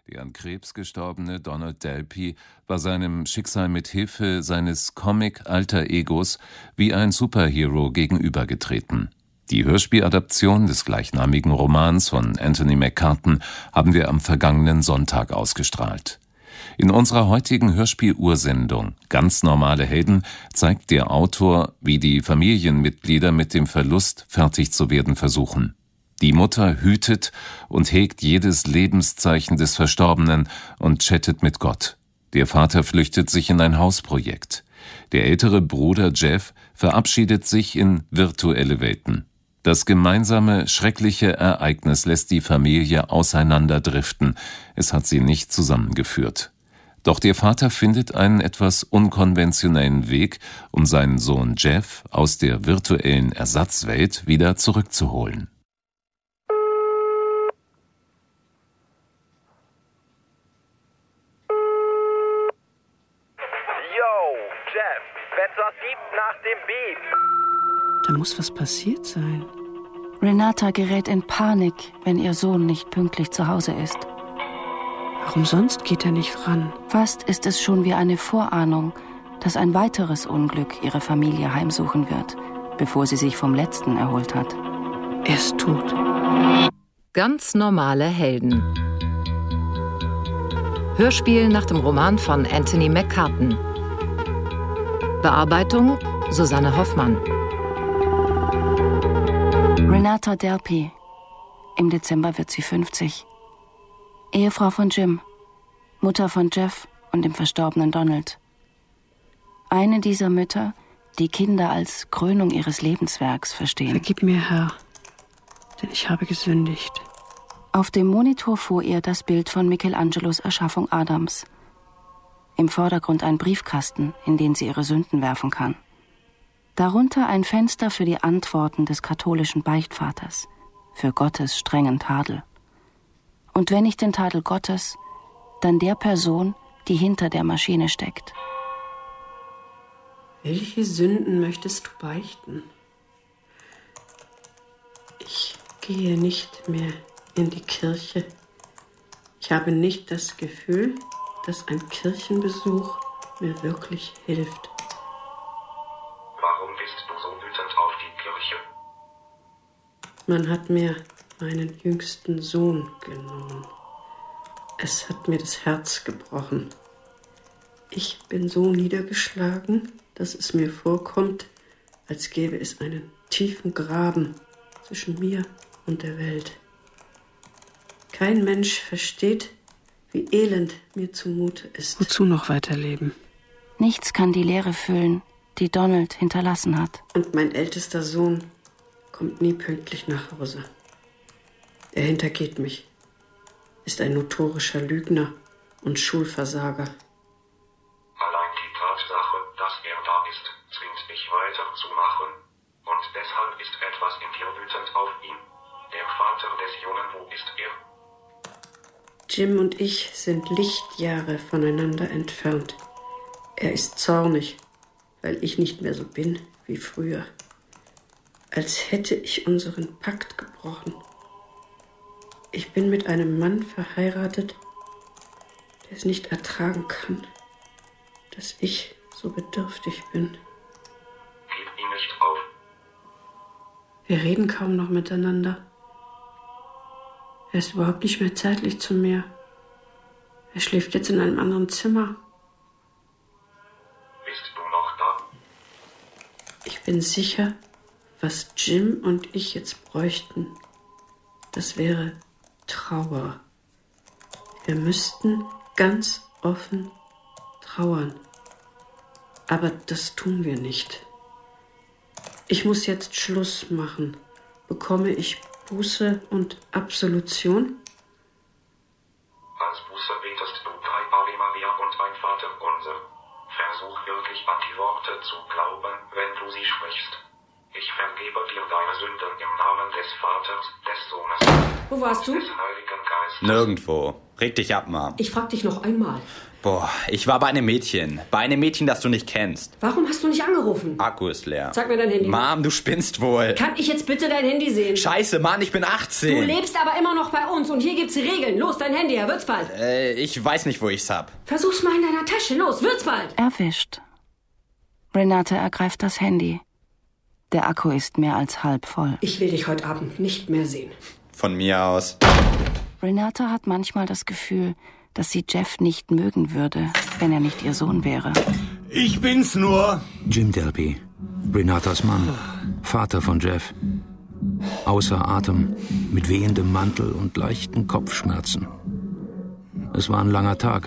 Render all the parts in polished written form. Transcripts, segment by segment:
Der an Krebs gestorbene Donald Delpy war seinem Schicksal mit Hilfe seines Comic-Alter-Egos wie ein Superhero gegenübergetreten. Die Hörspieladaption des gleichnamigen Romans von Anthony McCarten haben wir am vergangenen Sonntag ausgestrahlt. In unserer heutigen Hörspiel-Ursendung »Ganz normale Helden« zeigt der Autor, wie die Familienmitglieder mit dem Verlust fertig zu werden versuchen. Die Mutter hütet und hegt jedes Lebenszeichen des Verstorbenen und chattet mit Gott. Der Vater flüchtet sich in ein Hausprojekt. Der ältere Bruder Jeff verabschiedet sich in virtuelle Welten. Das gemeinsame, schreckliche Ereignis lässt die Familie auseinanderdriften. Es hat sie nicht zusammengeführt. Doch der Vater findet einen etwas unkonventionellen Weg, um seinen Sohn Jeff aus der virtuellen Ersatzwelt wieder zurückzuholen. Jeff, Wetter 7 nach dem Beep. Da muss was passiert sein. Renata gerät in Panik, wenn ihr Sohn nicht pünktlich zu Hause ist. Warum sonst geht er nicht ran? Fast ist es schon wie eine Vorahnung, dass ein weiteres Unglück ihre Familie heimsuchen wird, bevor sie sich vom letzten erholt hat. Er ist tot. Ganz normale Helden. Hörspiel nach dem Roman von Anthony McCarten. Bearbeitung Susanne Hoffmann. Renata Delpy. Im Dezember wird sie 50. Ehefrau von Jim, Mutter von Jeff und dem verstorbenen Donald. Eine dieser Mütter, die Kinder als Krönung ihres Lebenswerks verstehen. Vergib mir, Herr, denn ich habe gesündigt. Auf dem Monitor vor ihr das Bild von Michelangelos Erschaffung Adams. Im Vordergrund ein Briefkasten, in den sie ihre Sünden werfen kann. Darunter ein Fenster für die Antworten des katholischen Beichtvaters, für Gottes strengen Tadel. Und wenn nicht den Tadel Gottes, dann der Person, die hinter der Maschine steckt. Welche Sünden möchtest du beichten? Ich gehe nicht mehr in die Kirche. Ich habe nicht das Gefühl, dass ein Kirchenbesuch mir wirklich hilft. Warum bist du so wütend auf die Kirche? Man hat mir meinen jüngsten Sohn genommen. Es hat mir das Herz gebrochen. Ich bin so niedergeschlagen, dass es mir vorkommt, als gäbe es einen tiefen Graben zwischen mir und der Welt. Kein Mensch versteht, wie elend mir zumute ist. Wozu noch weiterleben? Nichts kann die Leere füllen, die Donald hinterlassen hat. Und mein ältester Sohn kommt nie pünktlich nach Hause. Er hintergeht mich, ist ein notorischer Lügner und Schulversager. Allein die Tatsache, dass er da ist, zwingt mich weiterzumachen. Und deshalb ist etwas in dir wütend auf ihn. Der Vater des Jungen, wo ist er? Jim und ich sind Lichtjahre voneinander entfernt. Er ist zornig, weil ich nicht mehr so bin wie früher. Als hätte ich unseren Pakt gebrochen. Ich bin mit einem Mann verheiratet, der es nicht ertragen kann, dass ich so bedürftig bin. Gib ihn nicht auf. Wir reden kaum noch miteinander. Er ist überhaupt nicht mehr zeitlich zu mir. Er schläft jetzt in einem anderen Zimmer. Bist du noch da? Ich bin sicher, was Jim und ich jetzt bräuchten, das wäre Trauer. Wir müssten ganz offen trauern. Aber das tun wir nicht. Ich muss jetzt Schluss machen. Bekomme ich Buße und Absolution? Als Buße betest du 3 Ave Maria und ein Vater unser. Versuch wirklich an die Worte zu glauben, wenn du sie sprichst. Ich vergebe dir deine Sünden im Namen des Vaters, des Sohnes Wo warst du? und des Heiligen Geistes. heißt. Nirgendwo. Reg dich ab, Mom. Ich frag dich noch einmal. Boah, ich war bei einem Mädchen. Bei einem Mädchen, das du nicht kennst. Warum hast du nicht angerufen? Akku ist leer. Sag mir dein Handy. Mom, du spinnst wohl. Kann ich jetzt bitte dein Handy sehen? Scheiße, Mann, ich bin 18. Du lebst aber immer noch bei uns und hier gibt's Regeln. Los, dein Handy, er wird's bald. Ich weiß nicht, wo ich's hab. Versuch's mal in deiner Tasche. Los, wird's bald. Erwischt. Renate ergreift das Handy. Der Akku ist mehr als halb voll. Ich will dich heute Abend nicht mehr sehen. Von mir aus. Renate hat manchmal das Gefühl, dass sie Jeff nicht mögen würde, wenn er nicht ihr Sohn wäre. Ich bin's nur. Jim Delpy, Renatas Mann, Vater von Jeff. Außer Atem, mit wehendem Mantel und leichten Kopfschmerzen. Es war ein langer Tag.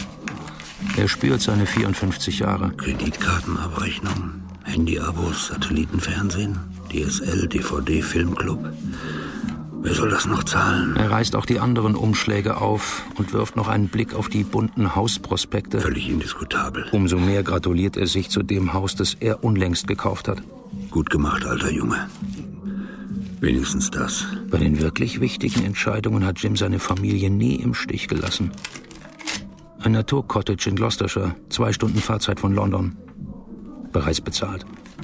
Er spürt seine 54 Jahre. Kreditkartenabrechnung, Handyabos, Satellitenfernsehen, DSL, DVD, Filmclub. Wer soll das noch zahlen? Er reißt auch die anderen Umschläge auf und wirft noch einen Blick auf die bunten Hausprospekte. Völlig indiskutabel. Umso mehr gratuliert er sich zu dem Haus, das er unlängst gekauft hat. Gut gemacht, alter Junge. Wenigstens das. Bei den wirklich wichtigen Entscheidungen hat Jim seine Familie nie im Stich gelassen. Ein Naturcottage in Gloucestershire, 2 Stunden Fahrzeit von London. Bereits bezahlt.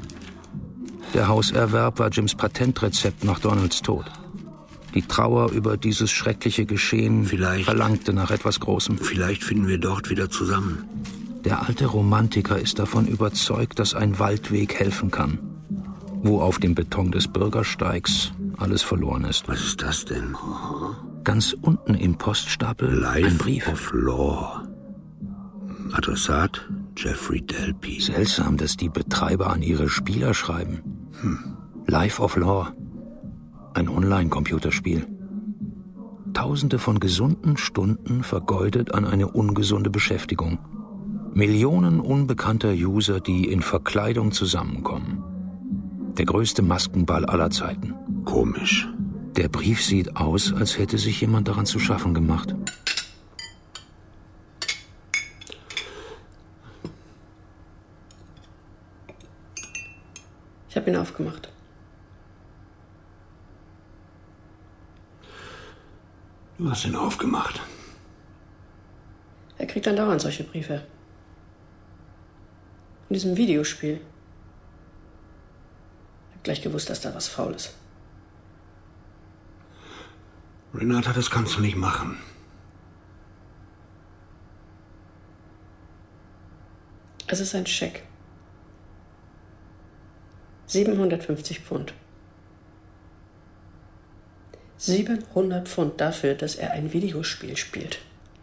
Der Hauserwerb war Jims Patentrezept nach Donalds Tod. Die Trauer über dieses schreckliche Geschehen verlangte nach etwas Großem. Vielleicht finden wir dort wieder zusammen. Der alte Romantiker ist davon überzeugt, dass ein Waldweg helfen kann. Wo auf dem Beton des Bürgersteigs alles verloren ist. Was ist das denn? Ganz unten im Poststapel ein Brief. Life of Law. Adressat Jeffrey Delpy. Seltsam, dass die Betreiber an ihre Spieler schreiben. Life of Law. Ein Online-Computerspiel. Tausende von gesunden Stunden vergeudet an eine ungesunde Beschäftigung. Millionen unbekannter User, die in Verkleidung zusammenkommen. Der größte Maskenball aller Zeiten. Komisch. Der Brief sieht aus, als hätte sich jemand daran zu schaffen gemacht. Ich habe ihn aufgemacht. Du hast ihn aufgemacht. Er kriegt dann dauernd solche Briefe. In diesem Videospiel. Ich hab gleich gewusst, dass da was faul ist. Renata, das kannst du nicht machen. Es ist ein Scheck. 750 Pfund. 700 Pfund dafür, dass er ein Videospiel spielt.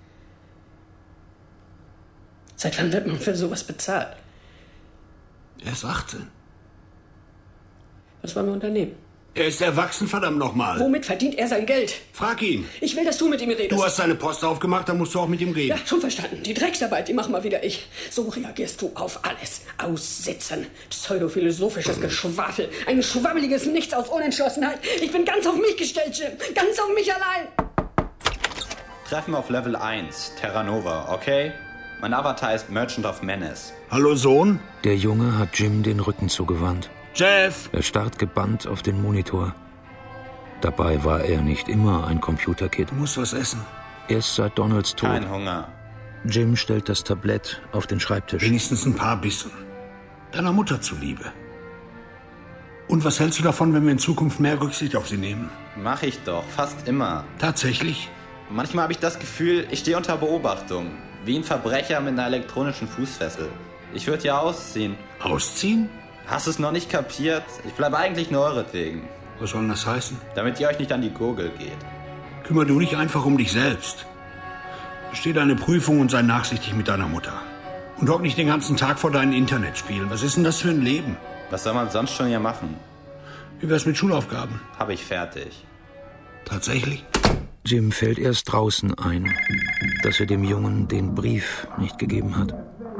Seit wann wird man für sowas bezahlt? Er ist 18. Was wollen wir unternehmen? Er ist erwachsen, verdammt nochmal. Womit verdient er sein Geld? Frag ihn. Ich will, dass du mit ihm redest. Du hast seine Post aufgemacht, dann musst du auch mit ihm reden. Ja, schon verstanden. Die Drecksarbeit, die mach mal wieder ich. So reagierst du auf alles. Aussitzen. Pseudophilosophisches Geschwafel. Ein schwabbeliges Nichts aus Unentschlossenheit. Ich bin ganz auf mich gestellt, Jim. Ganz auf mich allein. Treffen auf Level 1, Terra Nova, okay? Mein Avatar ist Merchant of Menace. Hallo, Sohn? Der Junge hat Jim den Rücken zugewandt. Jeff! Er starrt gebannt auf den Monitor. Dabei war er nicht immer ein Computerkid. Du musst was essen. Erst seit Donalds Tod. Kein Hunger. Jim stellt das Tablett auf den Schreibtisch. Wenigstens ein paar Bissen. Deiner Mutter zuliebe. Und was hältst du davon, wenn wir in Zukunft mehr Rücksicht auf sie nehmen? Mach ich doch, fast immer. Tatsächlich? Manchmal habe ich das Gefühl, ich stehe unter Beobachtung. Wie ein Verbrecher mit einer elektronischen Fußfessel. Ich würde ja ausziehen. Ausziehen? Hast du es noch nicht kapiert? Ich bleibe eigentlich nur euretwegen. Was soll denn das heißen? Damit ihr euch nicht an die Gurgel geht. Kümmer du dich einfach um dich selbst. Besteh deine Prüfung und sei nachsichtig mit deiner Mutter. Und hock nicht den ganzen Tag vor deinen Internetspielen. Was ist denn das für ein Leben? Was soll man sonst schon hier machen? Wie wär's mit Schulaufgaben? Habe ich fertig. Tatsächlich? Jim fällt erst draußen ein, dass er dem Jungen den Brief nicht gegeben hat.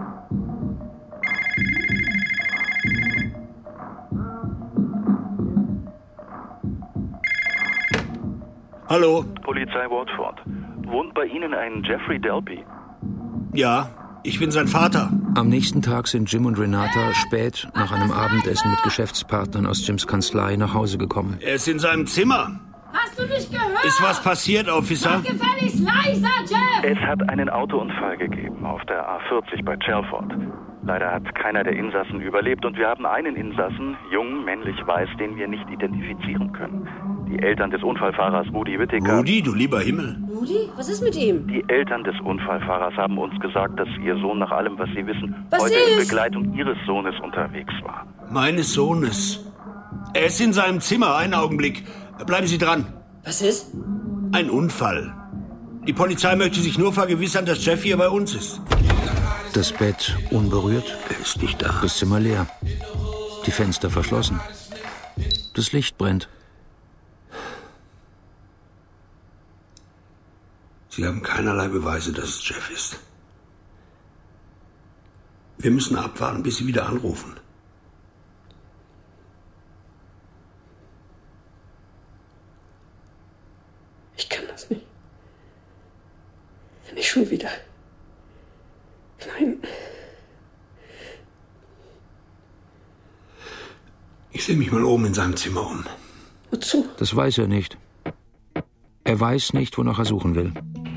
Hallo? Polizei Watford. Wohnt bei Ihnen ein Jeffrey Delpy? Ja, ich bin sein Vater. Am nächsten Tag sind Jim und Renata spät nach einem Abendessen mit Geschäftspartnern aus Jims Kanzlei nach Hause gekommen. Er ist in seinem Zimmer. Was Hast du nicht gehört? Ist was passiert, Officer? Mach gefälligst leiser, Jeff! Es hat einen Autounfall gegeben auf der A40 bei Chelford. Leider hat keiner der Insassen überlebt und wir haben einen Insassen, jung, männlich, weiß, den wir nicht identifizieren können. Die Eltern des Unfallfahrers Rudi Whittaker... Rudi, du lieber Himmel. Rudi, was ist mit ihm? Die Eltern des Unfallfahrers haben uns gesagt, dass ihr Sohn nach allem, was sie wissen, Was heute in ist? Begleitung ihres Sohnes unterwegs war. Meines Sohnes. Er ist in seinem Zimmer. Einen Augenblick. Bleiben Sie dran. Was ist? Ein Unfall. Die Polizei möchte sich nur vergewissern, dass Jeff hier bei uns ist. Das Bett unberührt. Er ist nicht da. Das Zimmer leer. Die Fenster verschlossen. Das Licht brennt. Sie haben keinerlei Beweise, dass es Jeff ist. Wir müssen abwarten, bis Sie wieder anrufen. Ich kann das nicht. Nicht schon wieder. Nein. Ich sehe mich mal oben in seinem Zimmer um. Wozu? Das weiß er nicht. Er weiß nicht, wonach er suchen will.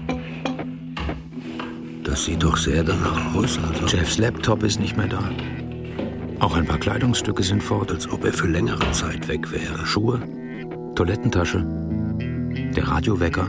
Das sieht doch sehr danach aus, also. Jeffs Laptop ist nicht mehr da. Auch ein paar Kleidungsstücke sind fort. Als ob er für längere Zeit weg wäre. Schuhe, Toilettentasche, der Radiowecker.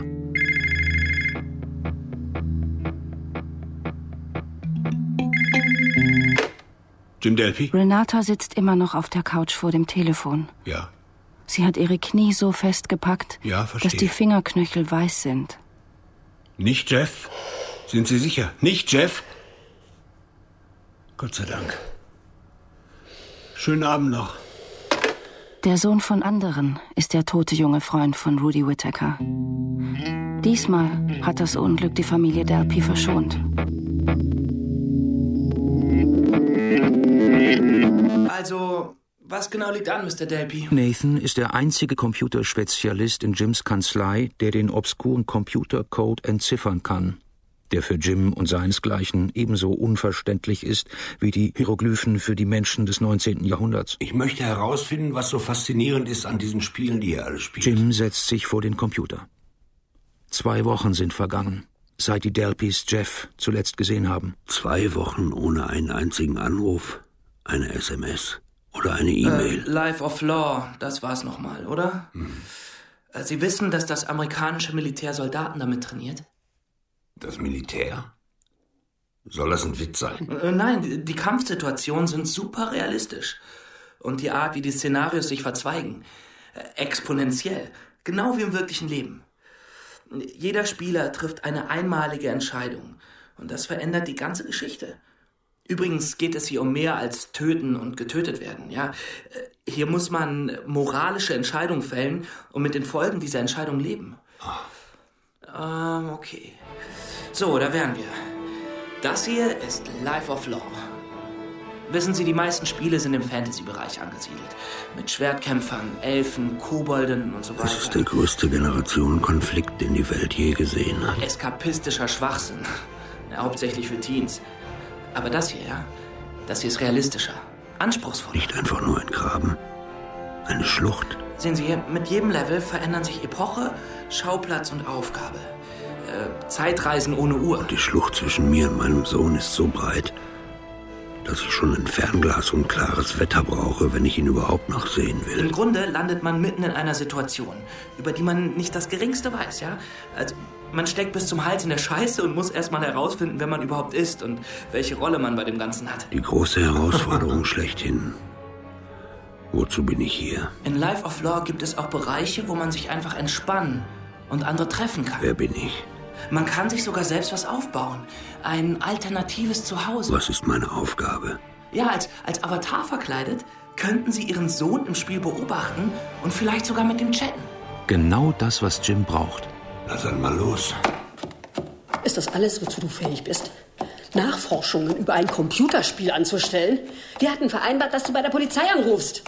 Jim Delpy? Renata sitzt immer noch auf der Couch vor dem Telefon. Ja. Sie hat ihre Knie so festgepackt, Ja, verstehe. dass die Fingerknöchel weiß sind. Nicht Jeff? Sind Sie sicher? Nicht Jeff? Gott sei Dank. Schönen Abend noch. Der Sohn von anderen ist der tote junge Freund von Rudi Whittaker. Diesmal hat das Unglück die Familie Delpy verschont. Also, was genau liegt an, Mr. Delpy? Nathan ist der einzige Computerspezialist in Jims Kanzlei, der den obskuren Computercode entziffern kann, der für Jim und seinesgleichen ebenso unverständlich ist wie die Hieroglyphen für die Menschen des 19. Jahrhunderts. Ich möchte herausfinden, was so faszinierend ist an diesen Spielen, die ihr alle spielt. Jim setzt sich vor den Computer. 2 Wochen sind vergangen, seit die Delpys Jeff zuletzt gesehen haben. 2 Wochen ohne einen einzigen Anruf, eine SMS oder eine E-Mail. Life of Law, das war's nochmal, oder? Sie wissen, dass das amerikanische Militär Soldaten damit trainiert? Das Militär? Soll das ein Witz sein? Nein, die Kampfsituationen sind super realistisch. Und die Art, wie die Szenarios sich verzweigen, exponentiell, genau wie im wirklichen Leben. Jeder Spieler trifft eine einmalige Entscheidung. Und das verändert die ganze Geschichte. Übrigens geht es hier um mehr als töten und getötet werden, ja. Hier muss man moralische Entscheidungen fällen und mit den Folgen dieser Entscheidung leben. Okay. So, da wären wir. Das hier ist Life of Law. Wissen Sie, die meisten Spiele sind im Fantasy-Bereich angesiedelt. Mit Schwertkämpfern, Elfen, Kobolden und so weiter. Das ist der größte Generationenkonflikt, den die Welt je gesehen hat. Eskapistischer Schwachsinn. Ja, hauptsächlich für Teens. Aber das hier, ja, das hier ist realistischer, anspruchsvoller. Nicht einfach nur ein Graben, eine Schlucht. Sehen Sie, mit jedem Level verändern sich Epoche, Schauplatz und Aufgabe. Zeitreisen ohne Uhr. Die Schlucht zwischen mir und meinem Sohn ist so breit, dass ich schon ein Fernglas und klares Wetter brauche, wenn ich ihn überhaupt noch sehen will. Im Grunde landet man mitten in einer Situation, über die man nicht das Geringste weiß, ja? Also, man steckt bis zum Hals in der Scheiße und muss erst mal herausfinden, wer man überhaupt ist und welche Rolle man bei dem Ganzen hat. Die große Herausforderung schlechthin. Wozu bin ich hier? In Life of Law gibt es auch Bereiche, wo man sich einfach entspannen und andere treffen kann. Wer bin ich? Man kann sich sogar selbst was aufbauen. Ein alternatives Zuhause. Was ist meine Aufgabe? Ja, als Avatar verkleidet, könnten Sie Ihren Sohn im Spiel beobachten und vielleicht sogar mit ihm chatten. Genau das, was Jim braucht. Na dann mal los. Ist das alles, wozu du fähig bist? Nachforschungen über ein Computerspiel anzustellen? Wir hatten vereinbart, dass du bei der Polizei anrufst.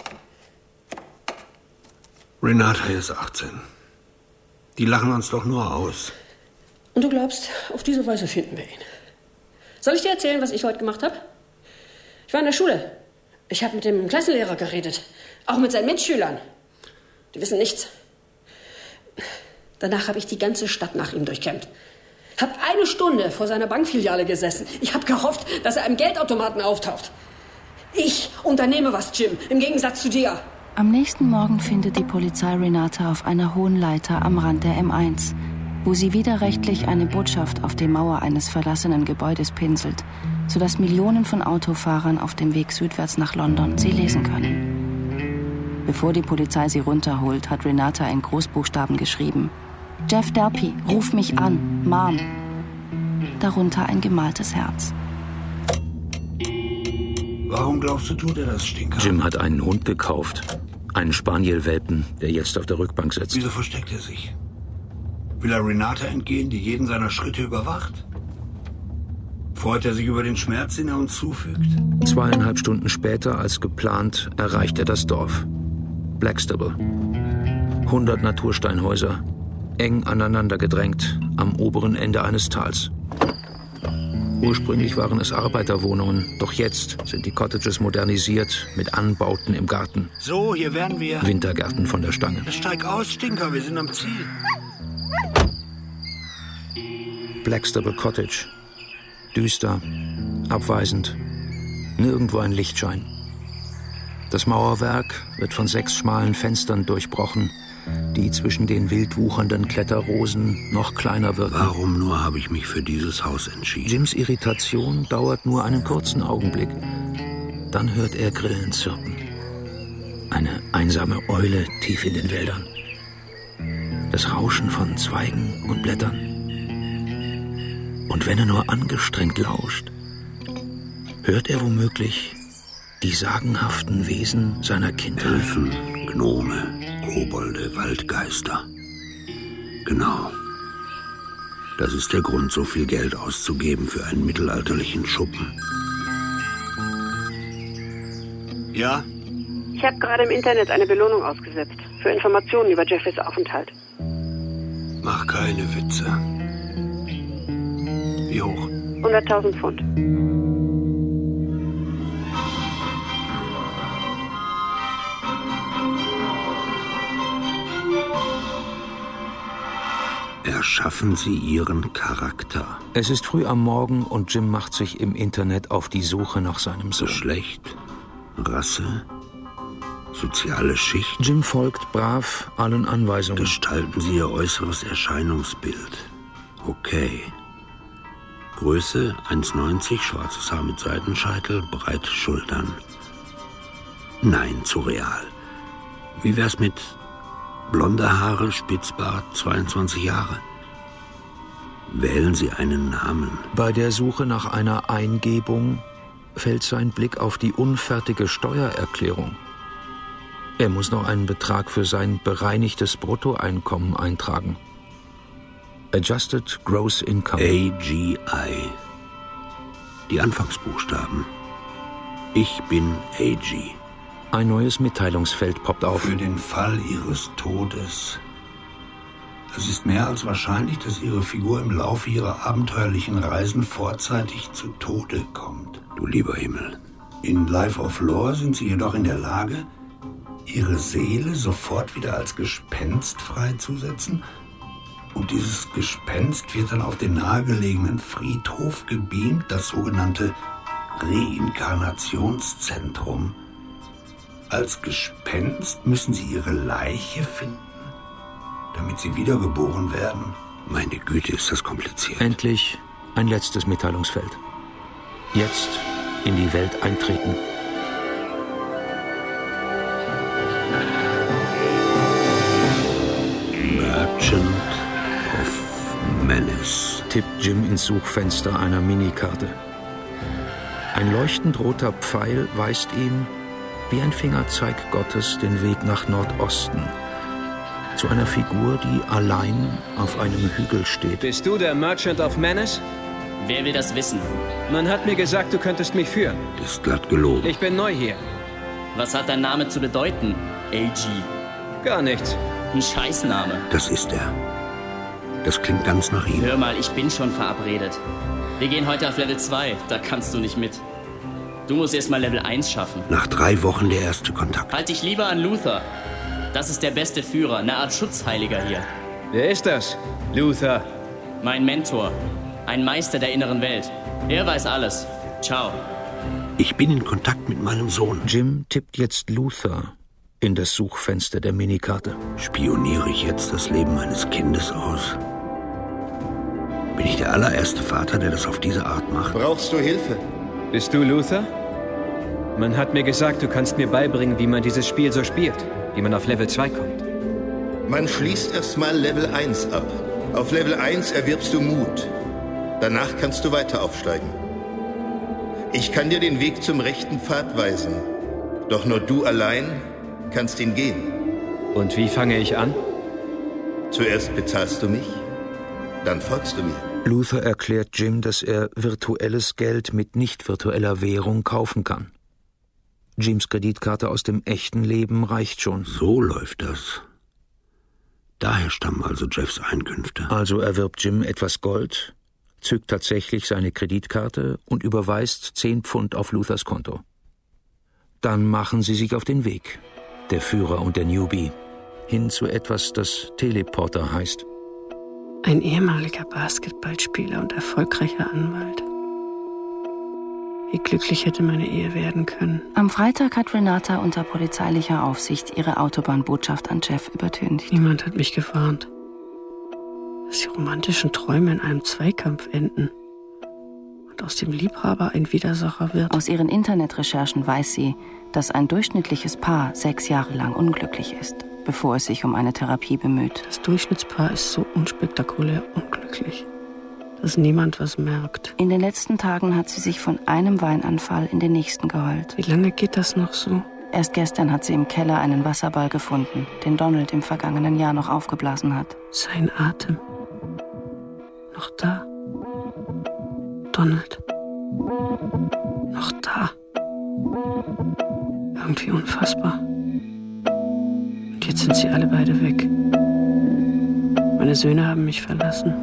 Renata ist 18. Die lachen uns doch nur aus. Und du glaubst, auf diese Weise finden wir ihn. Soll ich dir erzählen, was ich heute gemacht habe? Ich war in der Schule. Ich habe mit dem Klassenlehrer geredet. Auch mit seinen Mitschülern. Die wissen nichts. Danach habe ich die ganze Stadt nach ihm durchkämmt. Hab 1 Stunde vor seiner Bankfiliale gesessen. Ich habe gehofft, dass er am Geldautomaten auftaucht. Ich unternehme was, Jim, im Gegensatz zu dir. Am nächsten Morgen findet die Polizei Renata auf einer hohen Leiter am Rand der M1, wo sie widerrechtlich eine Botschaft auf die Mauer eines verlassenen Gebäudes pinselt, sodass Millionen von Autofahrern auf dem Weg südwärts nach London sie lesen können. Bevor die Polizei sie runterholt, hat Renata in Großbuchstaben geschrieben: Jeff Delpy, ruf mich an, Mom. Darunter ein gemaltes Herz. Warum glaubst du, tut er das, Stinker? Jim hat einen Hund gekauft. Einen Spaniel-Welpen, der jetzt auf der Rückbank sitzt. Wieso versteckt er sich? Will er Renata entgehen, die jeden seiner Schritte überwacht? Freut er sich über den Schmerz, den er uns zufügt? 2,5 Stunden später als geplant erreicht er das Dorf. Blackstable. 100 Natursteinhäuser, eng aneinander gedrängt, am oberen Ende eines Tals. Ursprünglich waren es Arbeiterwohnungen, doch jetzt sind die Cottages modernisiert mit Anbauten im Garten. So, hier wären wir. Wintergärten von der Stange. Steig aus, Stinker, wir sind am Ziel. Blackstable Cottage. Düster, abweisend, nirgendwo ein Lichtschein. Das Mauerwerk wird von 6 schmalen Fenstern durchbrochen, die zwischen den wild wuchernden Kletterrosen noch kleiner wirken. Warum nur habe ich mich für dieses Haus entschieden? Jims Irritation dauert nur einen kurzen Augenblick. Dann hört er Grillen zirpen. Eine einsame Eule tief in den Wäldern. Das Rauschen von Zweigen und Blättern. Und wenn er nur angestrengt lauscht, hört er womöglich die sagenhaften Wesen seiner Kindheit. Elfen, Gnome, Kobolde, Waldgeister. Genau. Das ist der Grund, so viel Geld auszugeben für einen mittelalterlichen Schuppen. Ja? Ich habe gerade im Internet eine Belohnung ausgesetzt. Für Informationen über Jeffreys Aufenthalt. Mach keine Witze. Wie hoch? 100.000 Pfund. Erschaffen Sie Ihren Charakter. Es ist früh am Morgen und Jim macht sich im Internet auf die Suche nach seinem Sohn. Geschlecht, Rasse, soziale Schicht. Jim folgt brav allen Anweisungen. Gestalten Sie Ihr äußeres Erscheinungsbild. Okay. Größe 1,90, schwarzes Haar mit Seitenscheitel, breite Schultern. Nein, zu real. Wie wär's mit blonde Haare, Spitzbart, 22 Jahre? Wählen Sie einen Namen. Bei der Suche nach einer Eingebung fällt sein Blick auf die unfertige Steuererklärung. Er muss noch einen Betrag für sein bereinigtes Bruttoeinkommen eintragen. Adjusted Gross Income. AGI. Die Anfangsbuchstaben. Ich bin AG. Ein neues Mitteilungsfeld poppt auf. Für den Fall Ihres Todes. Es ist mehr als wahrscheinlich, dass Ihre Figur im Laufe ihrer abenteuerlichen Reisen vorzeitig zu Tode kommt. Du lieber Himmel. In Life of Lore sind Sie jedoch in der Lage, Ihre Seele sofort wieder als Gespenst freizusetzen. Und dieses Gespenst wird dann auf den nahegelegenen Friedhof gebeamt, das sogenannte Reinkarnationszentrum. Als Gespenst müssen Sie Ihre Leiche finden, damit Sie wiedergeboren werden. Meine Güte, ist das kompliziert. Endlich ein letztes Mitteilungsfeld. Jetzt in die Welt eintreten. Merchant of Menace. Tippt Jim ins Suchfenster einer Minikarte. Ein leuchtend roter Pfeil weist ihm wie ein Fingerzeig Gottes den Weg nach Nordosten. Zu einer Figur, die allein auf einem Hügel steht. Bist du der Merchant of Menace? Wer will das wissen? Man hat mir gesagt, du könntest mich führen. Ist glatt gelogen. Ich bin neu hier. Was hat dein Name zu bedeuten, AG? Gar nichts. Ein Scheißname. Das ist er. Das klingt ganz nach ihm. Hör mal, ich bin schon verabredet. Wir gehen heute auf Level 2, da kannst du nicht mit. Du musst erst mal Level 1 schaffen. Nach 3 Wochen der erste Kontakt. Halt dich lieber an Luther. Das ist der beste Führer, eine Art Schutzheiliger hier. Wer ist das? Luther. Mein Mentor. Ein Meister der inneren Welt. Er weiß alles. Ciao. Ich bin in Kontakt mit meinem Sohn. Jim tippt jetzt Luther in das Suchfenster der Minikarte. Spioniere ich jetzt das Leben meines Kindes aus? Bin ich der allererste Vater, der das auf diese Art macht? Brauchst du Hilfe? Bist du Luther? Man hat mir gesagt, du kannst mir beibringen, wie man dieses Spiel so spielt. Wie man auf Level 2 kommt. Man schließt erstmal Level 1 ab. Auf Level 1 erwirbst du Mut. Danach kannst du weiter aufsteigen. Ich kann dir den Weg zum rechten Pfad weisen. Doch nur du allein kannst ihn gehen. Und wie fange ich an? Zuerst bezahlst du mich, dann folgst du mir. Luther erklärt Jim, dass er virtuelles Geld mit nicht virtueller Währung kaufen kann. Jims Kreditkarte aus dem echten Leben reicht schon. So läuft das. Daher stammen also Jeffs Einkünfte. Also erwirbt Jim etwas Gold, zückt tatsächlich seine Kreditkarte und überweist 10 Pfund auf Luthers Konto. Dann machen sie sich auf den Weg, der Führer und der Newbie, hin zu etwas, das Teleporter heißt. Ein ehemaliger Basketballspieler und erfolgreicher Anwalt. Wie glücklich hätte meine Ehe werden können. Am Freitag hat Renata unter polizeilicher Aufsicht ihre Autobahnbotschaft an Jeff übertüncht. Niemand hat mich gewarnt, dass die romantischen Träume in einem Zweikampf enden und aus dem Liebhaber ein Widersacher wird. Aus ihren Internetrecherchen weiß sie, dass ein durchschnittliches Paar 6 Jahre lang unglücklich ist, bevor es sich um eine Therapie bemüht. Das Durchschnittspaar ist so unspektakulär unglücklich, dass niemand was merkt. In den letzten Tagen hat sie sich von einem Weinanfall in den nächsten geheult. Wie lange geht das noch so? Erst gestern hat sie im Keller einen Wasserball gefunden, den Donald im vergangenen Jahr noch aufgeblasen hat. Sein Atem. Noch da. Donald. Noch da. Irgendwie unfassbar. Und jetzt sind sie alle beide weg. Meine Söhne haben mich verlassen.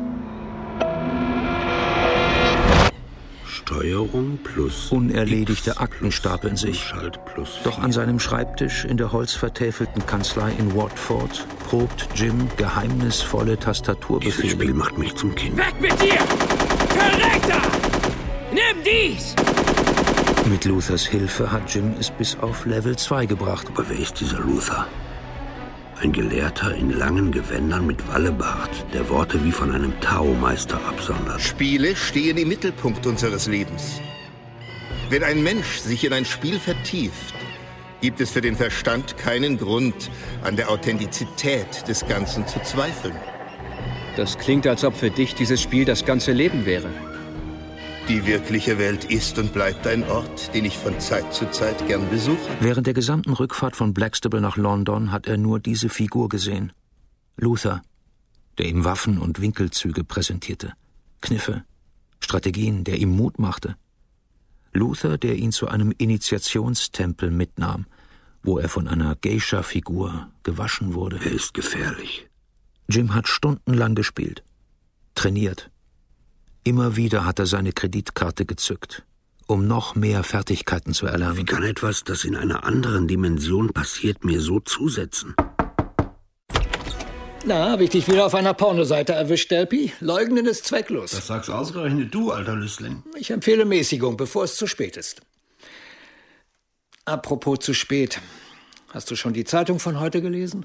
Steuerung plus unerledigte Akten stapeln sich. Doch an seinem Schreibtisch in der holzvertäfelten Kanzlei in Watford probt Jim geheimnisvolle Tastaturbefehle. Dieses Spiel macht mich zum Kind. Weg mit dir! Verreckter! Nimm dies! Mit Luthers Hilfe hat Jim es bis auf Level 2 gebracht. Aber wer ist dieser Luther? Ein Gelehrter in langen Gewändern mit Wallebart, der Worte wie von einem Tao-Meister absondert. Spiele stehen im Mittelpunkt unseres Lebens. Wenn ein Mensch sich in ein Spiel vertieft, gibt es für den Verstand keinen Grund, an der Authentizität des Ganzen zu zweifeln. Das klingt, als ob für dich dieses Spiel das ganze Leben wäre. Die wirkliche Welt ist und bleibt ein Ort, den ich von Zeit zu Zeit gern besuche. Während der gesamten Rückfahrt von Blackstable nach London hat er nur diese Figur gesehen. Luther, der ihm Waffen und Winkelzüge präsentierte. Kniffe, Strategien, der ihm Mut machte. Luther, der ihn zu einem Initiationstempel mitnahm, wo er von einer Geisha-Figur gewaschen wurde. Er ist gefährlich. Jim hat stundenlang gespielt, trainiert. Immer wieder hat er seine Kreditkarte gezückt, um noch mehr Fertigkeiten zu erlernen. Wie kann etwas, das in einer anderen Dimension passiert, mir so zusetzen? Na, habe ich dich wieder auf einer Pornoseite erwischt, Delpy? Leugnen ist zwecklos. Das sagst ausgerechnet du, alter Lüstling. Ich empfehle Mäßigung, bevor es zu spät ist. Apropos zu spät. Hast du schon die Zeitung von heute gelesen?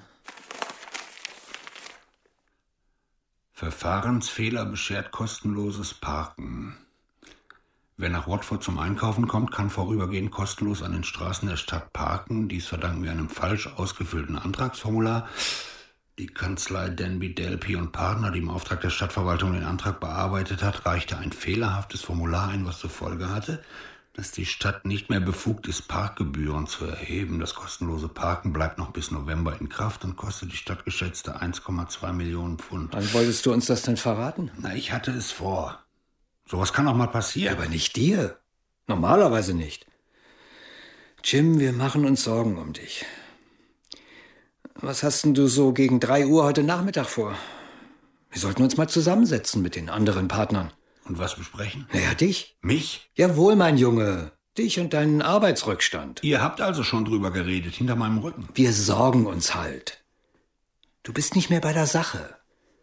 Verfahrensfehler beschert kostenloses Parken. Wer nach Watford zum Einkaufen kommt, kann vorübergehend kostenlos an den Straßen der Stadt parken. Dies verdanken wir einem falsch ausgefüllten Antragsformular. Die Kanzlei Denby, Delpy und Partner, die im Auftrag der Stadtverwaltung den Antrag bearbeitet hat, reichte ein fehlerhaftes Formular ein, was zur Folge hatte, dass die Stadt nicht mehr befugt ist, Parkgebühren zu erheben. Das kostenlose Parken bleibt noch bis November in Kraft und kostet die Stadt geschätzte 1,2 Millionen Pfund. Wann wolltest du uns das denn verraten? Na, ich hatte es vor. Sowas kann auch mal passieren. Aber nicht dir. Normalerweise nicht. Jim, wir machen uns Sorgen um dich. Was hast denn du so gegen 3 Uhr heute Nachmittag vor? Wir sollten uns mal zusammensetzen mit den anderen Partnern. Und was besprechen? Naja, dich. Mich? Jawohl, mein Junge. Dich und deinen Arbeitsrückstand. Ihr habt also schon drüber geredet, hinter meinem Rücken. Wir sorgen uns halt. Du bist nicht mehr bei der Sache.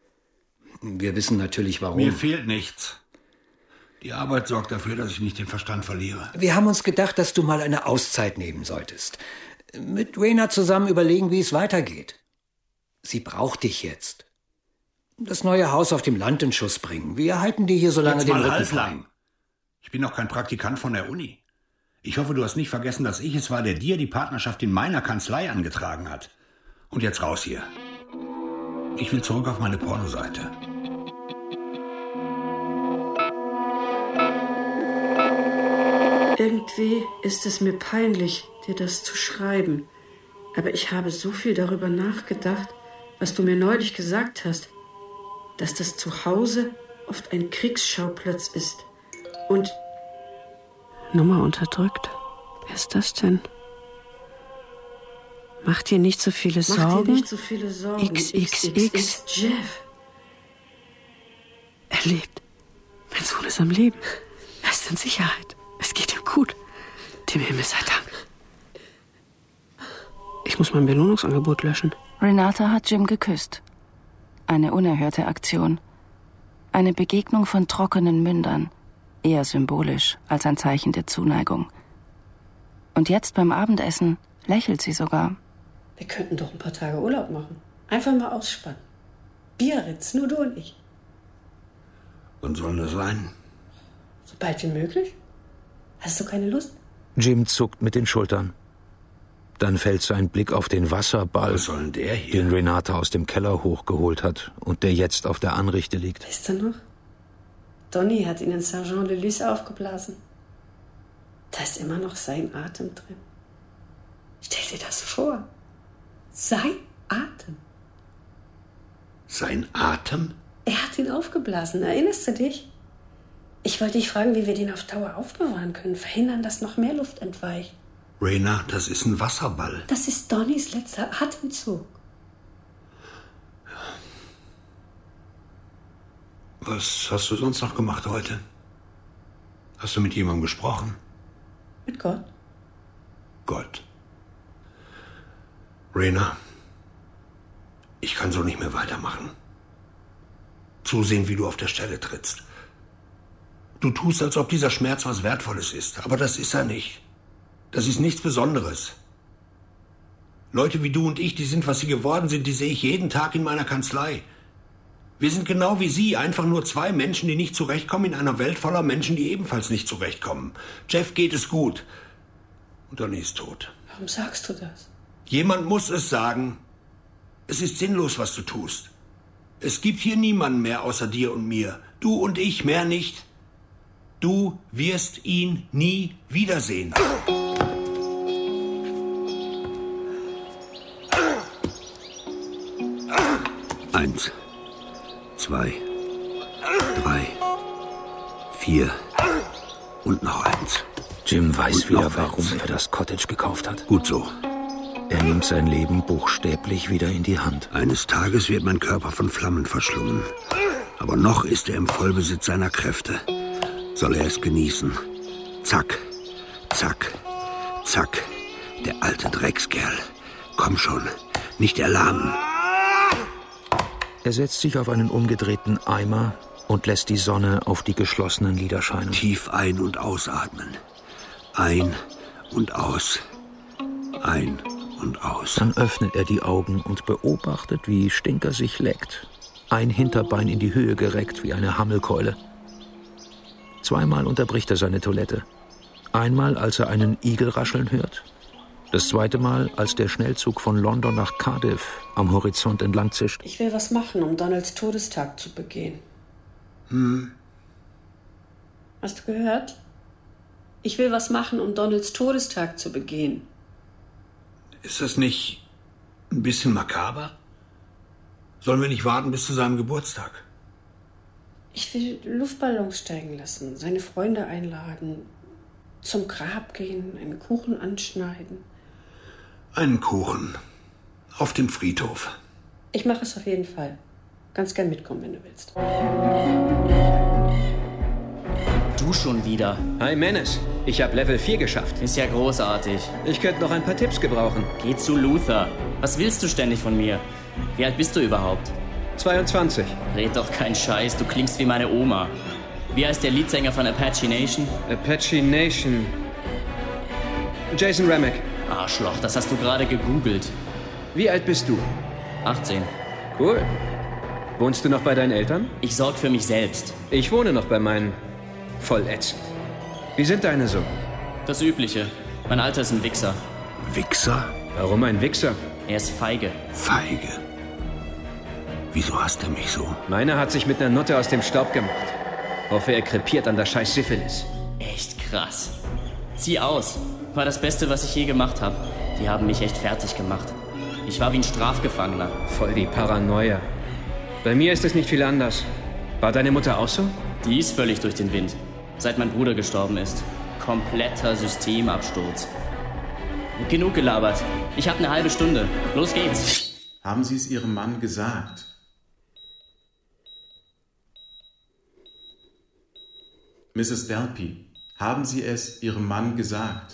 Wir wissen natürlich, warum. Mir fehlt nichts. Die Arbeit sorgt dafür, dass ich nicht den Verstand verliere. Wir haben uns gedacht, dass du mal eine Auszeit nehmen solltest. Mit Raina zusammen überlegen, wie es weitergeht. Sie braucht dich jetzt. Das neue Haus auf dem Land in Schuss bringen. Wir halten dir hier so lange den Rücken frei. Ich bin doch kein Praktikant von der Uni. Ich hoffe, du hast nicht vergessen, dass ich es war, der dir die Partnerschaft in meiner Kanzlei angetragen hat. Und jetzt raus hier. Ich will zurück auf meine Pornoseite. Irgendwie ist es mir peinlich, dir das zu schreiben. Aber ich habe so viel darüber nachgedacht, was du mir neulich gesagt hast, dass das Zuhause oft ein Kriegsschauplatz ist. Und... Nummer unterdrückt. Wer ist das denn? Mach dir nicht so viele Sorgen. Mach dir nicht so viele Sorgen. XXX Jeff. Er lebt. Mein Sohn ist am Leben. Er ist in Sicherheit. Es geht ihm gut. Dem Himmel sei Dank. Ich muss mein Belohnungsangebot löschen. Renata hat Jim geküsst. Eine unerhörte Aktion. Eine Begegnung von trockenen Mündern. Eher symbolisch als ein Zeichen der Zuneigung. Und jetzt beim Abendessen lächelt sie sogar. Wir könnten doch ein paar Tage Urlaub machen. Einfach mal ausspannen. Biarritz, nur du und ich. Wann soll das sein? So bald wie möglich. Hast du keine Lust? Jim zuckt mit den Schultern. Dann fällt sein Blick auf den Wasserball, Was soll denn der hier? den Renata aus dem Keller hochgeholt hat und der jetzt auf der Anrichte liegt. Weißt du noch? Donny hat ihn in Saint-Jean-de-Luz aufgeblasen. Da ist immer noch sein Atem drin. Stell dir das vor. Sein Atem. Sein Atem? Er hat ihn aufgeblasen. Erinnerst du dich? Ich wollte dich fragen, wie wir den auf Dauer aufbewahren können. Verhindern, dass noch mehr Luft entweicht. Raina, das ist ein Wasserball. Das ist Donnys letzter Atemzug. Was hast du sonst noch gemacht heute? Hast du mit jemandem gesprochen? Mit Gott? Gott. Raina, ich kann so nicht mehr weitermachen. Zusehen, wie du auf der Stelle trittst. Du tust, als ob dieser Schmerz was Wertvolles ist, aber das ist er nicht. Das ist nichts Besonderes. Leute wie du und ich, die sind, was sie geworden sind, die sehe ich jeden Tag in meiner Kanzlei. Wir sind genau wie Sie, einfach nur zwei Menschen, die nicht zurechtkommen in einer Welt voller Menschen, die ebenfalls nicht zurechtkommen. Jeff geht es gut. Und Donny ist tot. Warum sagst du das? Jemand muss es sagen. Es ist sinnlos, was du tust. Es gibt hier niemanden mehr außer dir und mir. Du und ich, mehr nicht. Du wirst ihn nie wiedersehen. 1, 2, 3, 4 und noch 1. Jim weiß wieder, warum er das Cottage gekauft hat. Gut so. Er nimmt sein Leben buchstäblich wieder in die Hand. Eines Tages wird mein Körper von Flammen verschlungen. Aber noch ist er im Vollbesitz seiner Kräfte. Soll er es genießen. Zack, zack, zack. Der alte Dreckskerl. Komm schon, nicht erlahmen. Er setzt sich auf einen umgedrehten Eimer und lässt die Sonne auf die geschlossenen Lider scheinen. Tief ein- und ausatmen. Ein und aus. Ein und aus. Dann öffnet er die Augen und beobachtet, wie Stinker sich leckt. Ein Hinterbein in die Höhe gereckt wie eine Hammelkeule. Zweimal unterbricht er seine Toilette. Einmal, als er einen Igel rascheln hört. Das zweite Mal, als der Schnellzug von London nach Cardiff am Horizont entlang zischt. Ich will was machen, um Donalds Todestag zu begehen. Hast du gehört? Ich will was machen, um Donalds Todestag zu begehen. Ist das nicht ein bisschen makaber? Sollen wir nicht warten bis zu seinem Geburtstag? Ich will Luftballons steigen lassen, seine Freunde einladen, zum Grab gehen, einen Kuchen anschneiden. Einen Kuchen. Auf dem Friedhof. Ich mache es auf jeden Fall. Kannst gern mitkommen, wenn du willst. Du schon wieder. Hi Menace, ich habe Level 4 geschafft. Ist ja großartig. Ich könnte noch ein paar Tipps gebrauchen. Geh zu Luther. Was willst du ständig von mir? Wie alt bist du überhaupt? 22. Red doch keinen Scheiß, du klingst wie meine Oma. Wie heißt der Leadsänger von Apache Nation? Apache Nation. Jason Remick. Arschloch, das hast du gerade gegoogelt. Wie alt bist du? 18. Cool. Wohnst du noch bei deinen Eltern? Ich sorge für mich selbst. Ich wohne noch bei meinen. Voll ätzend. Wie sind deine so? Das Übliche. Mein Alter ist ein Wichser. Wichser? Warum ein Wichser? Er ist feige. Feige? Wieso hasst er mich so? Meiner hat sich mit einer Nutte aus dem Staub gemacht. Hoffe, er krepiert an der scheiß Syphilis. Echt krass. Zieh aus. War das Beste, was ich je gemacht habe. Die haben mich echt fertig gemacht. Ich war wie ein Strafgefangener. Voll die Paranoia. Bei mir ist es nicht viel anders. War deine Mutter auch so? Die ist völlig durch den Wind. Seit mein Bruder gestorben ist. Kompletter Systemabsturz. Genug gelabert. Ich habe eine halbe Stunde. Los geht's. Haben Sie es Ihrem Mann gesagt? Mrs. Delpy, haben Sie es Ihrem Mann gesagt?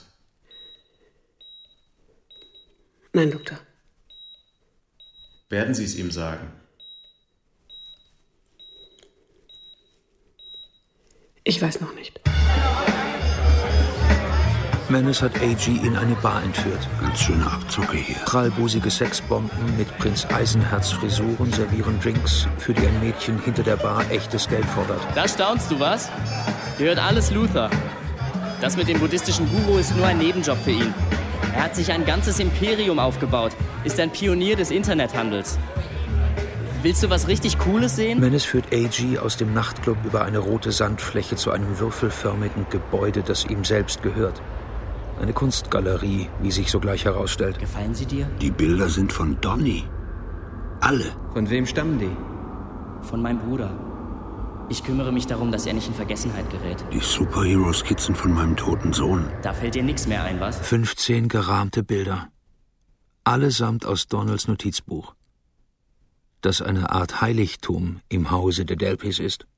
Nein, Doktor. Werden Sie es ihm sagen? Ich weiß noch nicht. Menace hat A.G. in eine Bar entführt. Ganz schöne Abzocke hier. Prallbusige Sexbomben mit Prinz Eisenherz-Frisuren servieren Drinks, für die ein Mädchen hinter der Bar echtes Geld fordert. Da staunst du, was? Gehört alles Luther. Das mit dem buddhistischen Guru ist nur ein Nebenjob für ihn. Er hat sich ein ganzes Imperium aufgebaut, ist ein Pionier des Internethandels. Willst du was richtig Cooles sehen? Menace führt A.G. aus dem Nachtclub über eine rote Sandfläche zu einem würfelförmigen Gebäude, das ihm selbst gehört. Eine Kunstgalerie, wie sich sogleich herausstellt. Gefallen sie dir? Die Bilder sind von Donny. Alle. Von wem stammen die? Von meinem Bruder. Ich kümmere mich darum, dass er nicht in Vergessenheit gerät. Die Superhero-Skizzen von meinem toten Sohn. Da fällt dir nichts mehr ein, was? 15 gerahmte Bilder. Allesamt aus Donalds Notizbuch. Das eine Art Heiligtum im Hause der Delpys ist.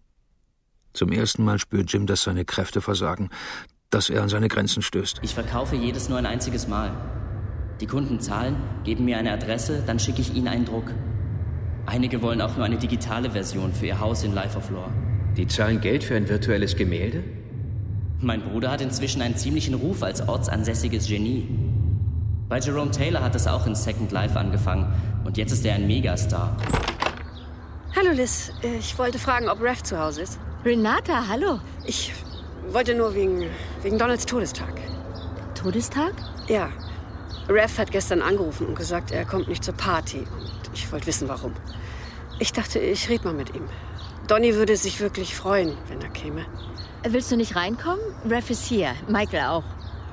Zum ersten Mal spürt Jim, dass seine Kräfte versagen, dass er an seine Grenzen stößt. Ich verkaufe jedes nur ein einziges Mal. Die Kunden zahlen, geben mir eine Adresse, dann schicke ich ihnen einen Druck. Einige wollen auch nur eine digitale Version für ihr Haus in Life of Lore. Die zahlen Geld für ein virtuelles Gemälde? Mein Bruder hat inzwischen einen ziemlichen Ruf als ortsansässiges Genie. Bei Jerome Taylor hat es auch in Second Life angefangen und jetzt ist er ein Megastar. Hallo Liz, ich wollte fragen, ob Rev zu Hause ist. Renata, hallo. Ich wollte nur wegen Donalds Todestag. Todestag? Ja. Rev hat gestern angerufen und gesagt, er kommt nicht zur Party. Und ich wollte wissen, warum. Ich dachte, ich rede mal mit ihm. Donny würde sich wirklich freuen, wenn er käme. Willst du nicht reinkommen? Rev ist hier. Michael auch.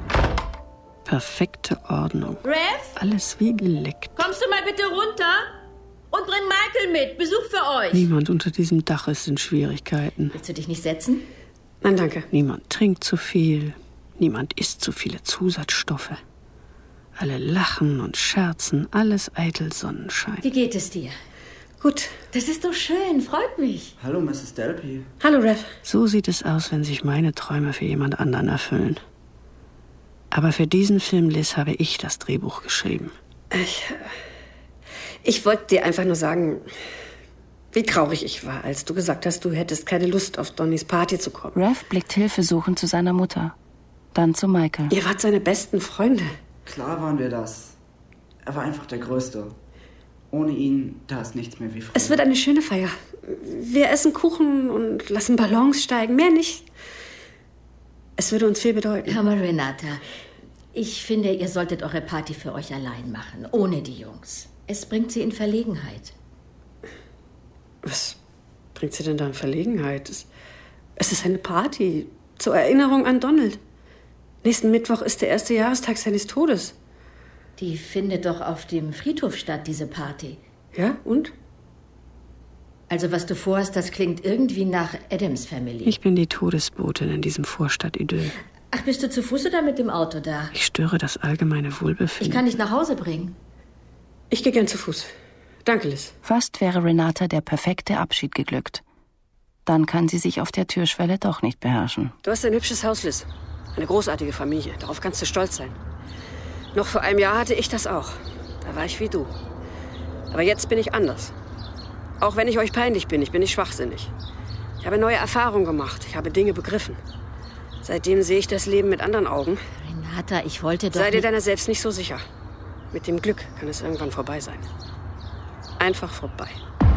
Perfekte Ordnung. Rev? Alles wie geleckt. Kommst du mal bitte runter? Und bring Michael mit. Besuch für euch. Niemand unter diesem Dach ist in Schwierigkeiten. Willst du dich nicht setzen? Nein, danke. Niemand trinkt zu viel. Niemand isst zu viele Zusatzstoffe. Alle lachen und scherzen. Alles eitel Sonnenschein. Wie geht es dir? Gut. Das ist doch schön. Freut mich. Hallo, Mrs. Delpy. Hallo, Rev. So sieht es aus, wenn sich meine Träume für jemand anderen erfüllen. Aber für diesen Film, Liz, habe ich das Drehbuch geschrieben. Ich wollte dir einfach nur sagen, wie traurig ich war, als du gesagt hast, du hättest keine Lust, auf Donnys Party zu kommen. Rev blickt hilfesuchend zu seiner Mutter. Dann zu Michael. Ihr wart seine besten Freunde. Klar waren wir das. Er war einfach der Größte. Ohne ihn, da ist nichts mehr wie früher. Es wird eine schöne Feier. Wir essen Kuchen und lassen Ballons steigen. Mehr nicht. Es würde uns viel bedeuten. Hör mal, Renata. Ich finde, ihr solltet eure Party für euch allein machen. Ohne die Jungs. Es bringt sie in Verlegenheit. Was bringt sie denn da in Verlegenheit? Es ist eine Party. Zur Erinnerung an Donald. Nächsten Mittwoch ist der 1. Jahrestag seines Todes. Die findet doch auf dem Friedhof statt, diese Party. Ja, und? Also was du vorhast, das klingt irgendwie nach Addams Family. Ich bin die Todesbotin in diesem Vorstadt-Idyll. Ach, bist du zu Fuß oder mit dem Auto da? Ich störe das allgemeine Wohlbefinden. Ich kann dich nach Hause bringen. Ich gehe gern zu Fuß. Danke, Liz. Fast wäre Renata der perfekte Abschied geglückt. Dann kann sie sich auf der Türschwelle doch nicht beherrschen. Du hast ein hübsches Haus, Liz. Eine großartige Familie. Darauf kannst du stolz sein. Noch vor einem Jahr hatte ich das auch. Da war ich wie du. Aber jetzt bin ich anders. Auch wenn ich euch peinlich bin, ich bin nicht schwachsinnig. Ich habe neue Erfahrungen gemacht. Ich habe Dinge begriffen. Seitdem sehe ich das Leben mit anderen Augen. Renata, ich wollte doch... Sei dir deiner selbst nicht so sicher. Mit dem Glück kann es irgendwann vorbei sein. Einfach vorbei.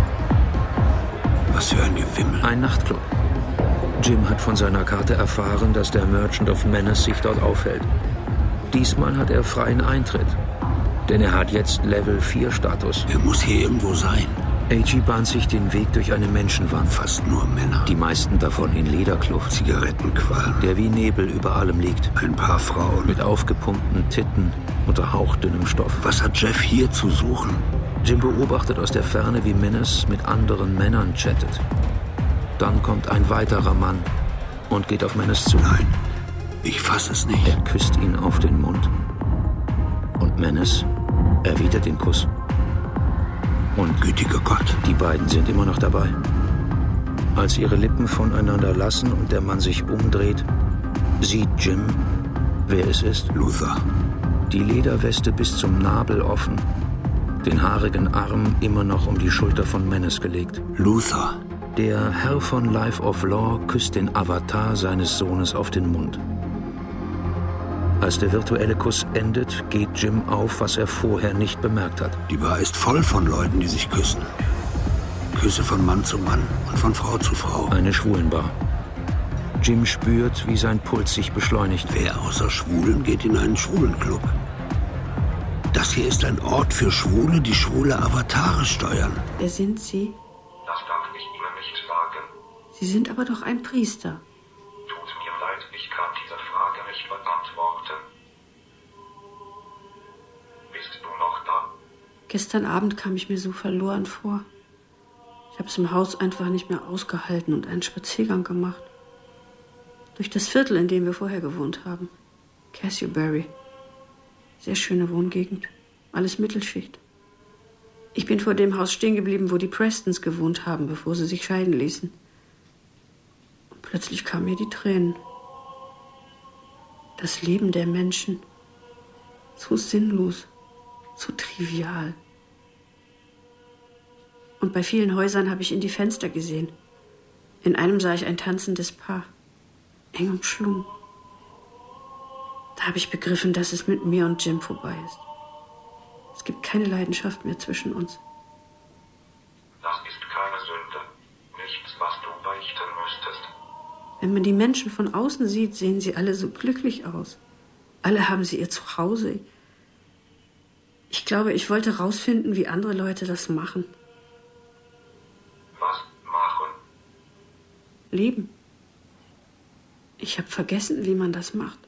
Was für ein Gewimmel. Ein Nachtclub. Jim hat von seiner Karte erfahren, dass der Merchant of Menace sich dort aufhält. Diesmal hat er freien Eintritt. Denn er hat jetzt Level 4 Status. Er muss hier irgendwo sein. A.G. bahnt sich den Weg durch eine Menschenwand. Fast nur Männer. Die meisten davon in Lederkluft. Zigarettenqualm. Der wie Nebel über allem liegt. Ein paar Frauen. Mit aufgepumpten Titten unter hauchdünnem Stoff. Was hat Jeff hier zu suchen? Jim beobachtet aus der Ferne, wie Menace mit anderen Männern chattet. Dann kommt ein weiterer Mann und geht auf Menace zu. Nein, ich fasse es nicht. Er küsst ihn auf den Mund. Und Menace erwidert den Kuss. Und gütiger Gott, die beiden sind immer noch dabei. Als ihre Lippen voneinander lassen und der Mann sich umdreht, sieht Jim, wer es ist. Luther. Die Lederweste bis zum Nabel offen, den haarigen Arm immer noch um die Schulter von Menace gelegt. Luther. Der Herr von Life of Law küsst den Avatar seines Sohnes auf den Mund. Als der virtuelle Kuss endet, geht Jim auf, was er vorher nicht bemerkt hat. Die Bar ist voll von Leuten, die sich küssen. Küsse von Mann zu Mann und von Frau zu Frau. Eine Schwulenbar. Jim spürt, wie sein Puls sich beschleunigt. Wer außer Schwulen geht in einen Schwulenclub? Das hier ist ein Ort für Schwule, die schwule Avatare steuern. Wer sind Sie? Das darf ich Ihnen nicht sagen. Sie sind aber doch ein Priester. Tut mir leid, ich kann diese Frage nicht beantworten. Bist du noch da? Gestern Abend kam ich mir so verloren vor. Ich habe es im Haus einfach nicht mehr ausgehalten und einen Spaziergang gemacht. Durch das Viertel, in dem wir vorher gewohnt haben. Castleberry. Sehr schöne Wohngegend. Alles Mittelschicht. Ich bin vor dem Haus stehen geblieben, wo die Prestons gewohnt haben, bevor sie sich scheiden ließen. Und plötzlich kamen mir die Tränen. Das Leben der Menschen. So sinnlos. So trivial. Und bei vielen Häusern habe ich in die Fenster gesehen. In einem sah ich ein tanzendes Paar. Eng umschlungen. Da habe ich begriffen, dass es mit mir und Jim vorbei ist. Es gibt keine Leidenschaft mehr zwischen uns. Das ist keine Sünde. Nichts, was du beichten müsstest. Wenn man die Menschen von außen sieht, sehen sie alle so glücklich aus. Alle haben sie ihr Zuhause. Ich glaube, ich wollte rausfinden, wie andere Leute das machen. Was machen? Leben. Ich habe vergessen, wie man das macht.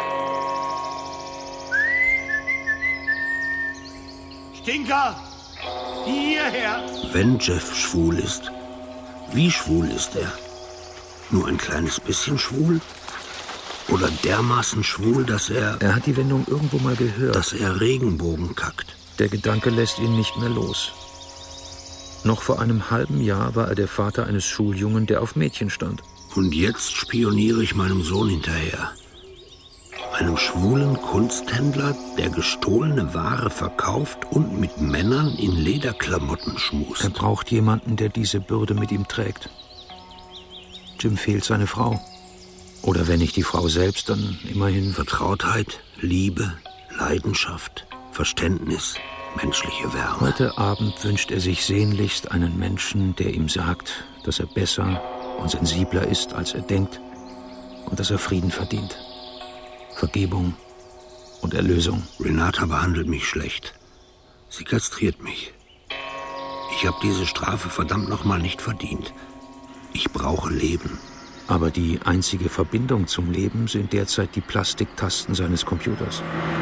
Stinker! Hierher! Wenn Jeff schwul ist, wie schwul ist er? Nur ein kleines bisschen schwul? Oder dermaßen schwul, dass er... Er hat die Wendung irgendwo mal gehört. Dass er Regenbogen kackt. Der Gedanke lässt ihn nicht mehr los. Noch vor einem halben Jahr war er der Vater eines Schuljungen, der auf Mädchen stand. Und jetzt spioniere ich meinem Sohn hinterher. Einem schwulen Kunsthändler, der gestohlene Ware verkauft und mit Männern in Lederklamotten schmust. Er braucht jemanden, der diese Bürde mit ihm trägt. Jim fehlt seine Frau. Oder wenn nicht die Frau selbst, dann immerhin Vertrautheit, Liebe, Leidenschaft, Verständnis, menschliche Wärme. Heute Abend wünscht er sich sehnlichst einen Menschen, der ihm sagt, dass er besser und sensibler ist, als er denkt, und dass er Frieden verdient. Vergebung und Erlösung. Renata behandelt mich schlecht. Sie kastriert mich. Ich habe diese Strafe verdammt nochmal nicht verdient. Ich brauche Leben. Aber die einzige Verbindung zum Leben sind derzeit die Plastiktasten seines Computers.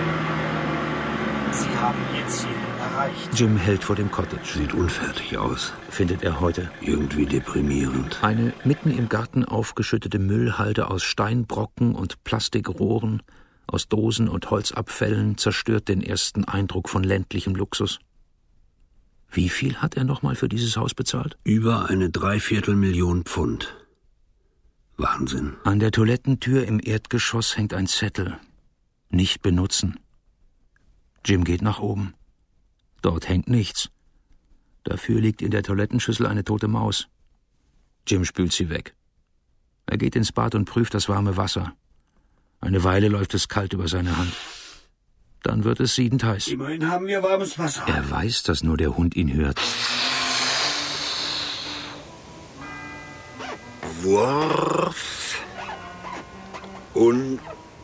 Sie haben Ihr Ziel erreicht. Jim hält vor dem Cottage. Sieht unfertig aus, findet er heute. Irgendwie deprimierend. Eine mitten im Garten aufgeschüttete Müllhalde aus Steinbrocken und Plastikrohren, aus Dosen und Holzabfällen zerstört den ersten Eindruck von ländlichem Luxus. Wie viel hat er nochmal für dieses Haus bezahlt? Über eine 3/4 Pfund. Wahnsinn. An der Toilettentür im Erdgeschoss hängt ein Zettel. Nicht benutzen. Jim geht nach oben. Dort hängt nichts. Dafür liegt in der Toilettenschüssel eine tote Maus. Jim spült sie weg. Er geht ins Bad und prüft das warme Wasser. Eine Weile läuft es kalt über seine Hand. Dann wird es siedend heiß. Immerhin haben wir warmes Wasser. Er weiß, dass nur der Hund ihn hört. Wurf und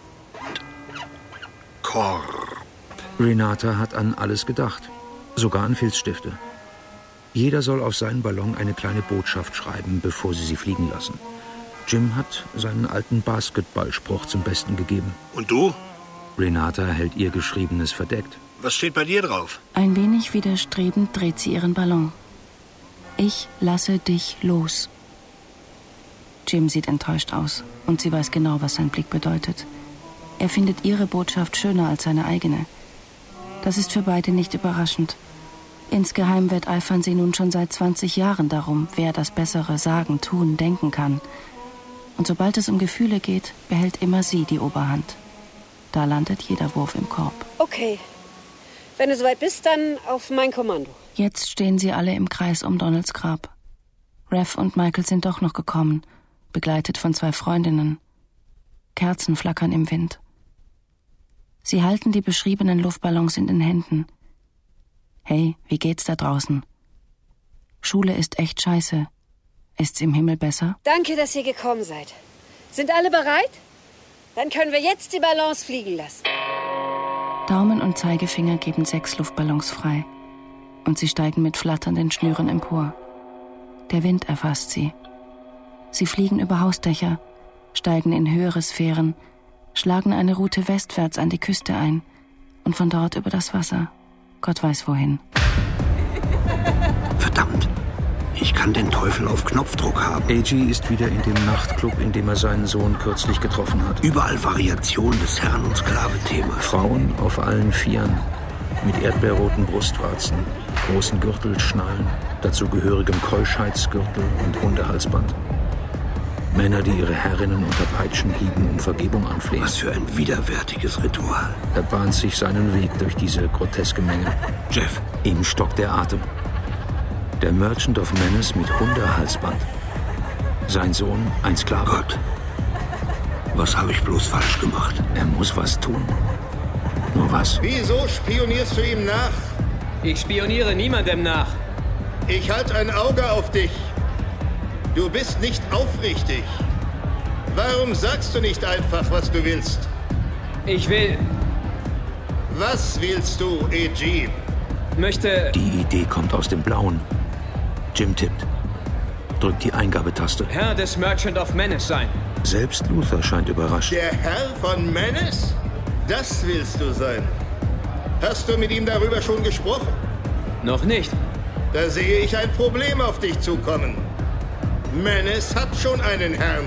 Korb. Renata hat an alles gedacht, sogar an Filzstifte. Jeder soll auf seinen Ballon eine kleine Botschaft schreiben, bevor sie fliegen lassen. Jim hat seinen alten Basketballspruch zum Besten gegeben. Und du? Renata hält ihr Geschriebenes verdeckt. Was steht bei dir drauf? Ein wenig widerstrebend dreht sie ihren Ballon. Ich lasse dich los. Jim sieht enttäuscht aus und sie weiß genau, was sein Blick bedeutet. Er findet ihre Botschaft schöner als seine eigene. Das ist für beide nicht überraschend. Insgeheim wetteifern sie nun schon seit 20 Jahren darum, wer das Bessere sagen, tun, denken kann. Und sobald es um Gefühle geht, behält immer sie die Oberhand. Da landet jeder Wurf im Korb. Okay. Wenn du soweit bist, dann auf mein Kommando. Jetzt stehen sie alle im Kreis um Donalds Grab. Rev und Michael sind doch noch gekommen, begleitet von 2 Freundinnen. Kerzen flackern im Wind. Sie halten die beschriebenen Luftballons in den Händen. Hey, wie geht's da draußen? Schule ist echt scheiße. Ist's im Himmel besser? Danke, dass ihr gekommen seid. Sind alle bereit? Dann können wir jetzt die Ballons fliegen lassen. Daumen und Zeigefinger geben 6 Luftballons frei. Und sie steigen mit flatternden Schnüren empor. Der Wind erfasst sie. Sie fliegen über Hausdächer, steigen in höhere Sphären, schlagen eine Route westwärts an die Küste ein und von dort über das Wasser. Gott weiß wohin. Verdammt, ich kann den Teufel auf Knopfdruck haben. A.G. ist wieder in dem Nachtclub, in dem er seinen Sohn kürzlich getroffen hat. Überall Variationen des Herrn- und Sklave-Themas. Frauen auf allen Vieren, mit erdbeerroten Brustwarzen, großen Gürtelschnallen, dazugehörigem Keuschheitsgürtel und Hundehalsband. Männer, die ihre Herrinnen unter Peitschenhieben um Vergebung anflehen. Was für ein widerwärtiges Ritual. Er bahnt sich seinen Weg durch diese groteske Menge. Jeff. Ihm stockt der Atem. Der Merchant of Menace mit Hundehalsband. Sein Sohn, ein Sklave. Gott, was habe ich bloß falsch gemacht? Er muss was tun. Nur was? Wieso spionierst du ihm nach? Ich spioniere niemandem nach. Ich halte ein Auge auf dich. Du bist nicht aufrichtig. Warum sagst du nicht einfach, was du willst? Ich will... Was willst du, A.G.? Möchte... Die Idee kommt aus dem Blauen. Jim tippt. Drückt die Eingabetaste. Herr des Merchant of Menace sein. Selbst Luther scheint überrascht. Der Herr von Menace? Das willst du sein. Hast du mit ihm darüber schon gesprochen? Noch nicht. Da sehe ich ein Problem auf dich zukommen. Menace hat schon einen Herrn.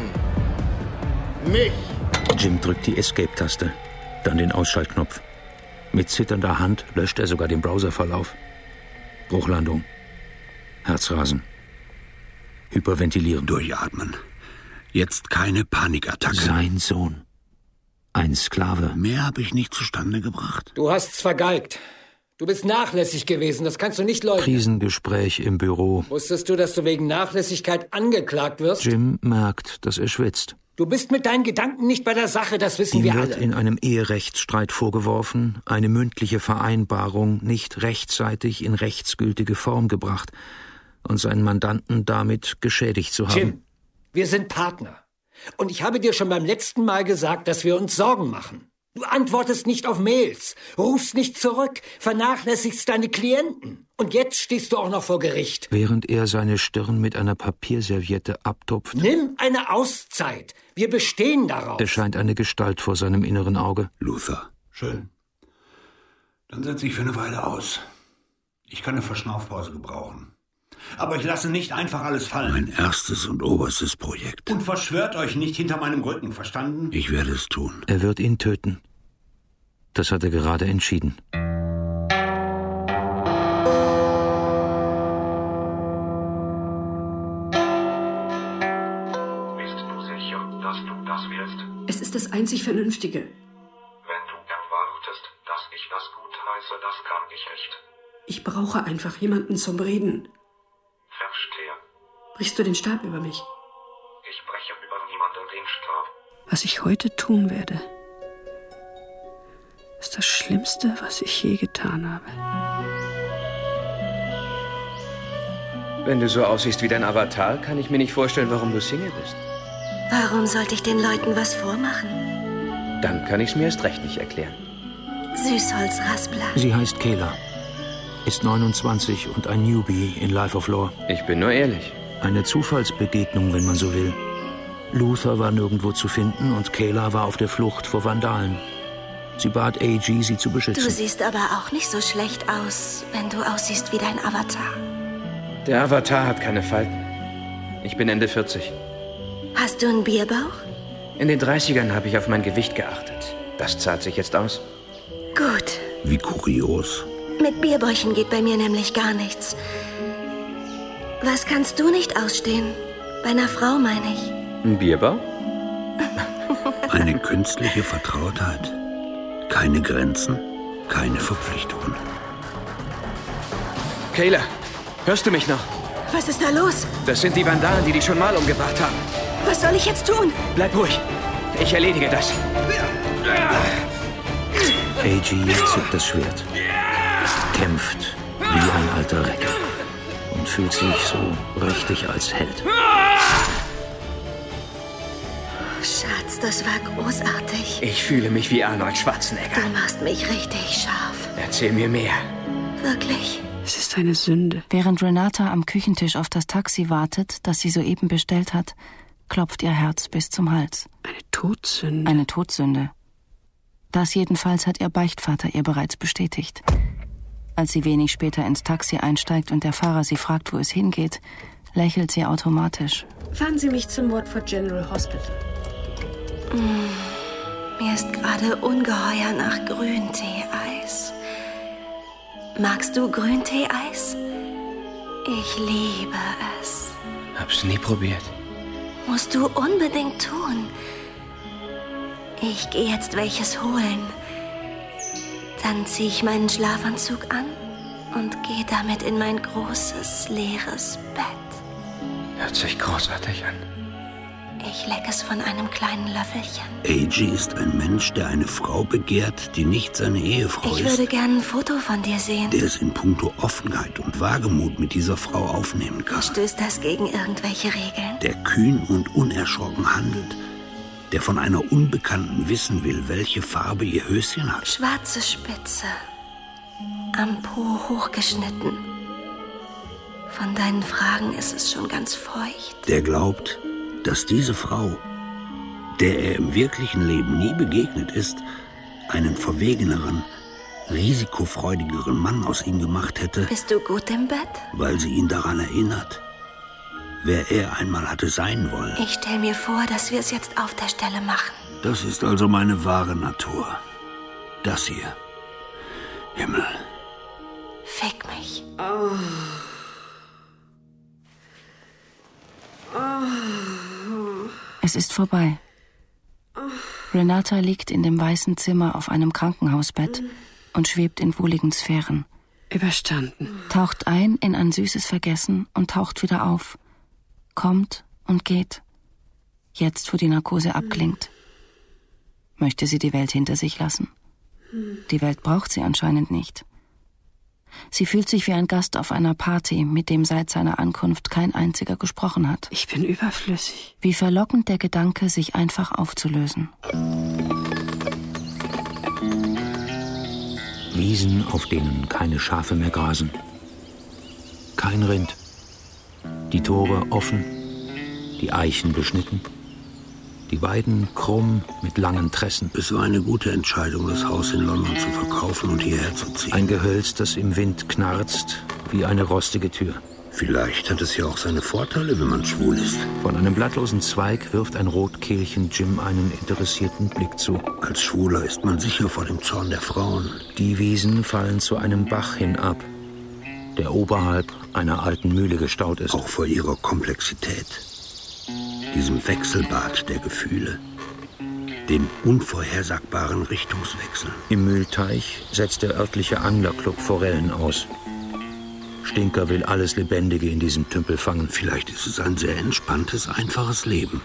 Mich. Jim drückt die Escape-Taste, dann den Ausschaltknopf. Mit zitternder Hand löscht er sogar den Browserverlauf. Bruchlandung. Herzrasen. Hyperventilieren. Durchatmen. Jetzt keine Panikattacke. Sein Sohn. Ein Sklave. Mehr habe ich nicht zustande gebracht. Du hast's vergeigt. Du bist nachlässig gewesen, das kannst du nicht leugnen. Krisengespräch im Büro. Wusstest du, dass du wegen Nachlässigkeit angeklagt wirst? Jim merkt, dass er schwitzt. Du bist mit deinen Gedanken nicht bei der Sache, das wissen Ihm wir wird alle. in einem Eherechtsstreit vorgeworfen, eine mündliche Vereinbarung nicht rechtzeitig in rechtsgültige Form gebracht und seinen Mandanten damit geschädigt zu haben. Jim, wir sind Partner. Und ich habe dir schon beim letzten Mal gesagt, dass wir uns Sorgen machen. Du antwortest nicht auf Mails, rufst nicht zurück, vernachlässigst deine Klienten. Und jetzt stehst du auch noch vor Gericht. Während er seine Stirn mit einer Papierserviette abtupft. Nimm eine Auszeit. Wir bestehen darauf. Erscheint eine Gestalt vor seinem inneren Auge. Luther. Schön. Dann setze ich für eine Weile aus. Ich kann eine Verschnaufpause gebrauchen. Aber ich lasse nicht einfach alles fallen. Mein erstes und oberstes Projekt. Und verschwört euch nicht hinter meinem Rücken, verstanden? Ich werde es tun. Er wird ihn töten. Das hat er gerade entschieden. Bist du sicher, dass du das willst? Es ist das einzig Vernünftige. Wenn du erwartest, dass ich das gutheiße, das kann ich nicht. Ich brauche einfach jemanden zum Reden. Verstehe. Brichst du den Stab über mich? Ich breche über niemanden den Stab. Was ich heute tun werde, ist das Schlimmste, was ich je getan habe. Wenn du so aussiehst wie dein Avatar, kann ich mir nicht vorstellen, warum du Single bist. Warum sollte ich den Leuten was vormachen? Dann kann ich's mir erst recht nicht erklären. Süßholzraspler. Sie heißt Kayla, ist 29 und ein Newbie in Life of Lore. Ich bin nur ehrlich. Eine Zufallsbegegnung, wenn man so will. Luther war nirgendwo zu finden und Kayla war auf der Flucht vor Vandalen. Sie bat AG, sie zu beschützen. Du siehst aber auch nicht so schlecht aus, wenn du aussiehst wie dein Avatar. Der Avatar hat keine Falten. Ich bin Ende 40. Hast du einen Bierbauch? In den 30ern habe ich auf mein Gewicht geachtet. Das zahlt sich jetzt aus. Gut. Wie kurios. Mit Bierbäuchen geht bei mir nämlich gar nichts. Was kannst du nicht ausstehen? Bei einer Frau, meine ich. Ein Bierbauch? Eine künstliche Vertrautheit. Keine Grenzen, keine Verpflichtungen. Kayla, hörst du mich noch? Was ist da los? Das sind die Vandalen, die dich schon mal umgebracht haben. Was soll ich jetzt tun? Bleib ruhig. Ich erledige das. AG zückt das Schwert, kämpft wie ein alter Recker und fühlt sich so richtig als Held. Schatz, das war großartig. Ich fühle mich wie Arnold Schwarzenegger. Du machst mich richtig scharf. Erzähl mir mehr. Wirklich? Es ist eine Sünde. Während Renata am Küchentisch auf das Taxi wartet, das sie soeben bestellt hat, klopft ihr Herz bis zum Hals. Eine Todsünde. Eine Todsünde. Das jedenfalls hat ihr Beichtvater ihr bereits bestätigt. Als sie wenig später ins Taxi einsteigt und der Fahrer sie fragt, wo es hingeht, lächelt sie automatisch. Fahren Sie mich zum Watford General Hospital. Mir ist gerade ungeheuer nach Grüntee-Eis. Magst du Grüntee-Eis? Ich liebe es. Hab's nie probiert. Musst du unbedingt tun. Ich gehe jetzt welches holen. Dann ziehe ich meinen Schlafanzug an und gehe damit in mein großes, leeres Bett. Hört sich großartig an. Ich leck es von einem kleinen Löffelchen. AG ist ein Mensch, der eine Frau begehrt, die nicht seine Ehefrau ist. Ich würde gerne ein Foto von dir sehen. Der es in puncto Offenheit und Wagemut mit dieser Frau aufnehmen kann. Stößt das gegen irgendwelche Regeln? Der kühn und unerschrocken handelt. Der von einer Unbekannten wissen will, welche Farbe ihr Höschen hat. Schwarze Spitze. Am Po hochgeschnitten. Von deinen Fragen ist es schon ganz feucht. Der glaubt, dass diese Frau, der er im wirklichen Leben nie begegnet ist, einen verwegeneren, risikofreudigeren Mann aus ihm gemacht hätte. Bist du gut im Bett? Weil sie ihn daran erinnert, wer er einmal hatte sein wollen. Ich stell mir vor, dass wir es jetzt auf der Stelle machen. Das ist also meine wahre Natur. Das hier. Himmel. Fick mich. Oh. Es ist vorbei. Renata liegt in dem weißen Zimmer auf einem Krankenhausbett und schwebt in wohligen Sphären. Überstanden. Taucht ein in ein süßes Vergessen und taucht wieder auf. Kommt und geht. Jetzt, wo die Narkose abklingt. Möchte sie die Welt hinter sich lassen? Die Welt braucht sie anscheinend nicht. Sie fühlt sich wie ein Gast auf einer Party, mit dem seit seiner Ankunft kein einziger gesprochen hat. Ich bin überflüssig. Wie verlockend der Gedanke, sich einfach aufzulösen. Wiesen, auf denen keine Schafe mehr grasen. Kein Rind. Die Tore offen, die Eichen beschnitten. Die Weiden krumm mit langen Tressen. Es war eine gute Entscheidung, das Haus in London zu verkaufen und hierher zu ziehen. Ein Gehölz, das im Wind knarzt wie eine rostige Tür. Vielleicht hat es ja auch seine Vorteile, wenn man schwul ist. Von einem blattlosen Zweig wirft ein Rotkehlchen Jim einen interessierten Blick zu. Als Schwuler ist man sicher vor dem Zorn der Frauen. Die Wiesen fallen zu einem Bach hinab, der oberhalb einer alten Mühle gestaut ist. Auch vor ihrer Komplexität. Diesem Wechselbad der Gefühle. Dem unvorhersagbaren Richtungswechsel. Im Mühlteich setzt der örtliche Anglerclub Forellen aus. Stinker will alles Lebendige in diesem Tümpel fangen. Vielleicht ist es ein sehr entspanntes, einfaches Leben.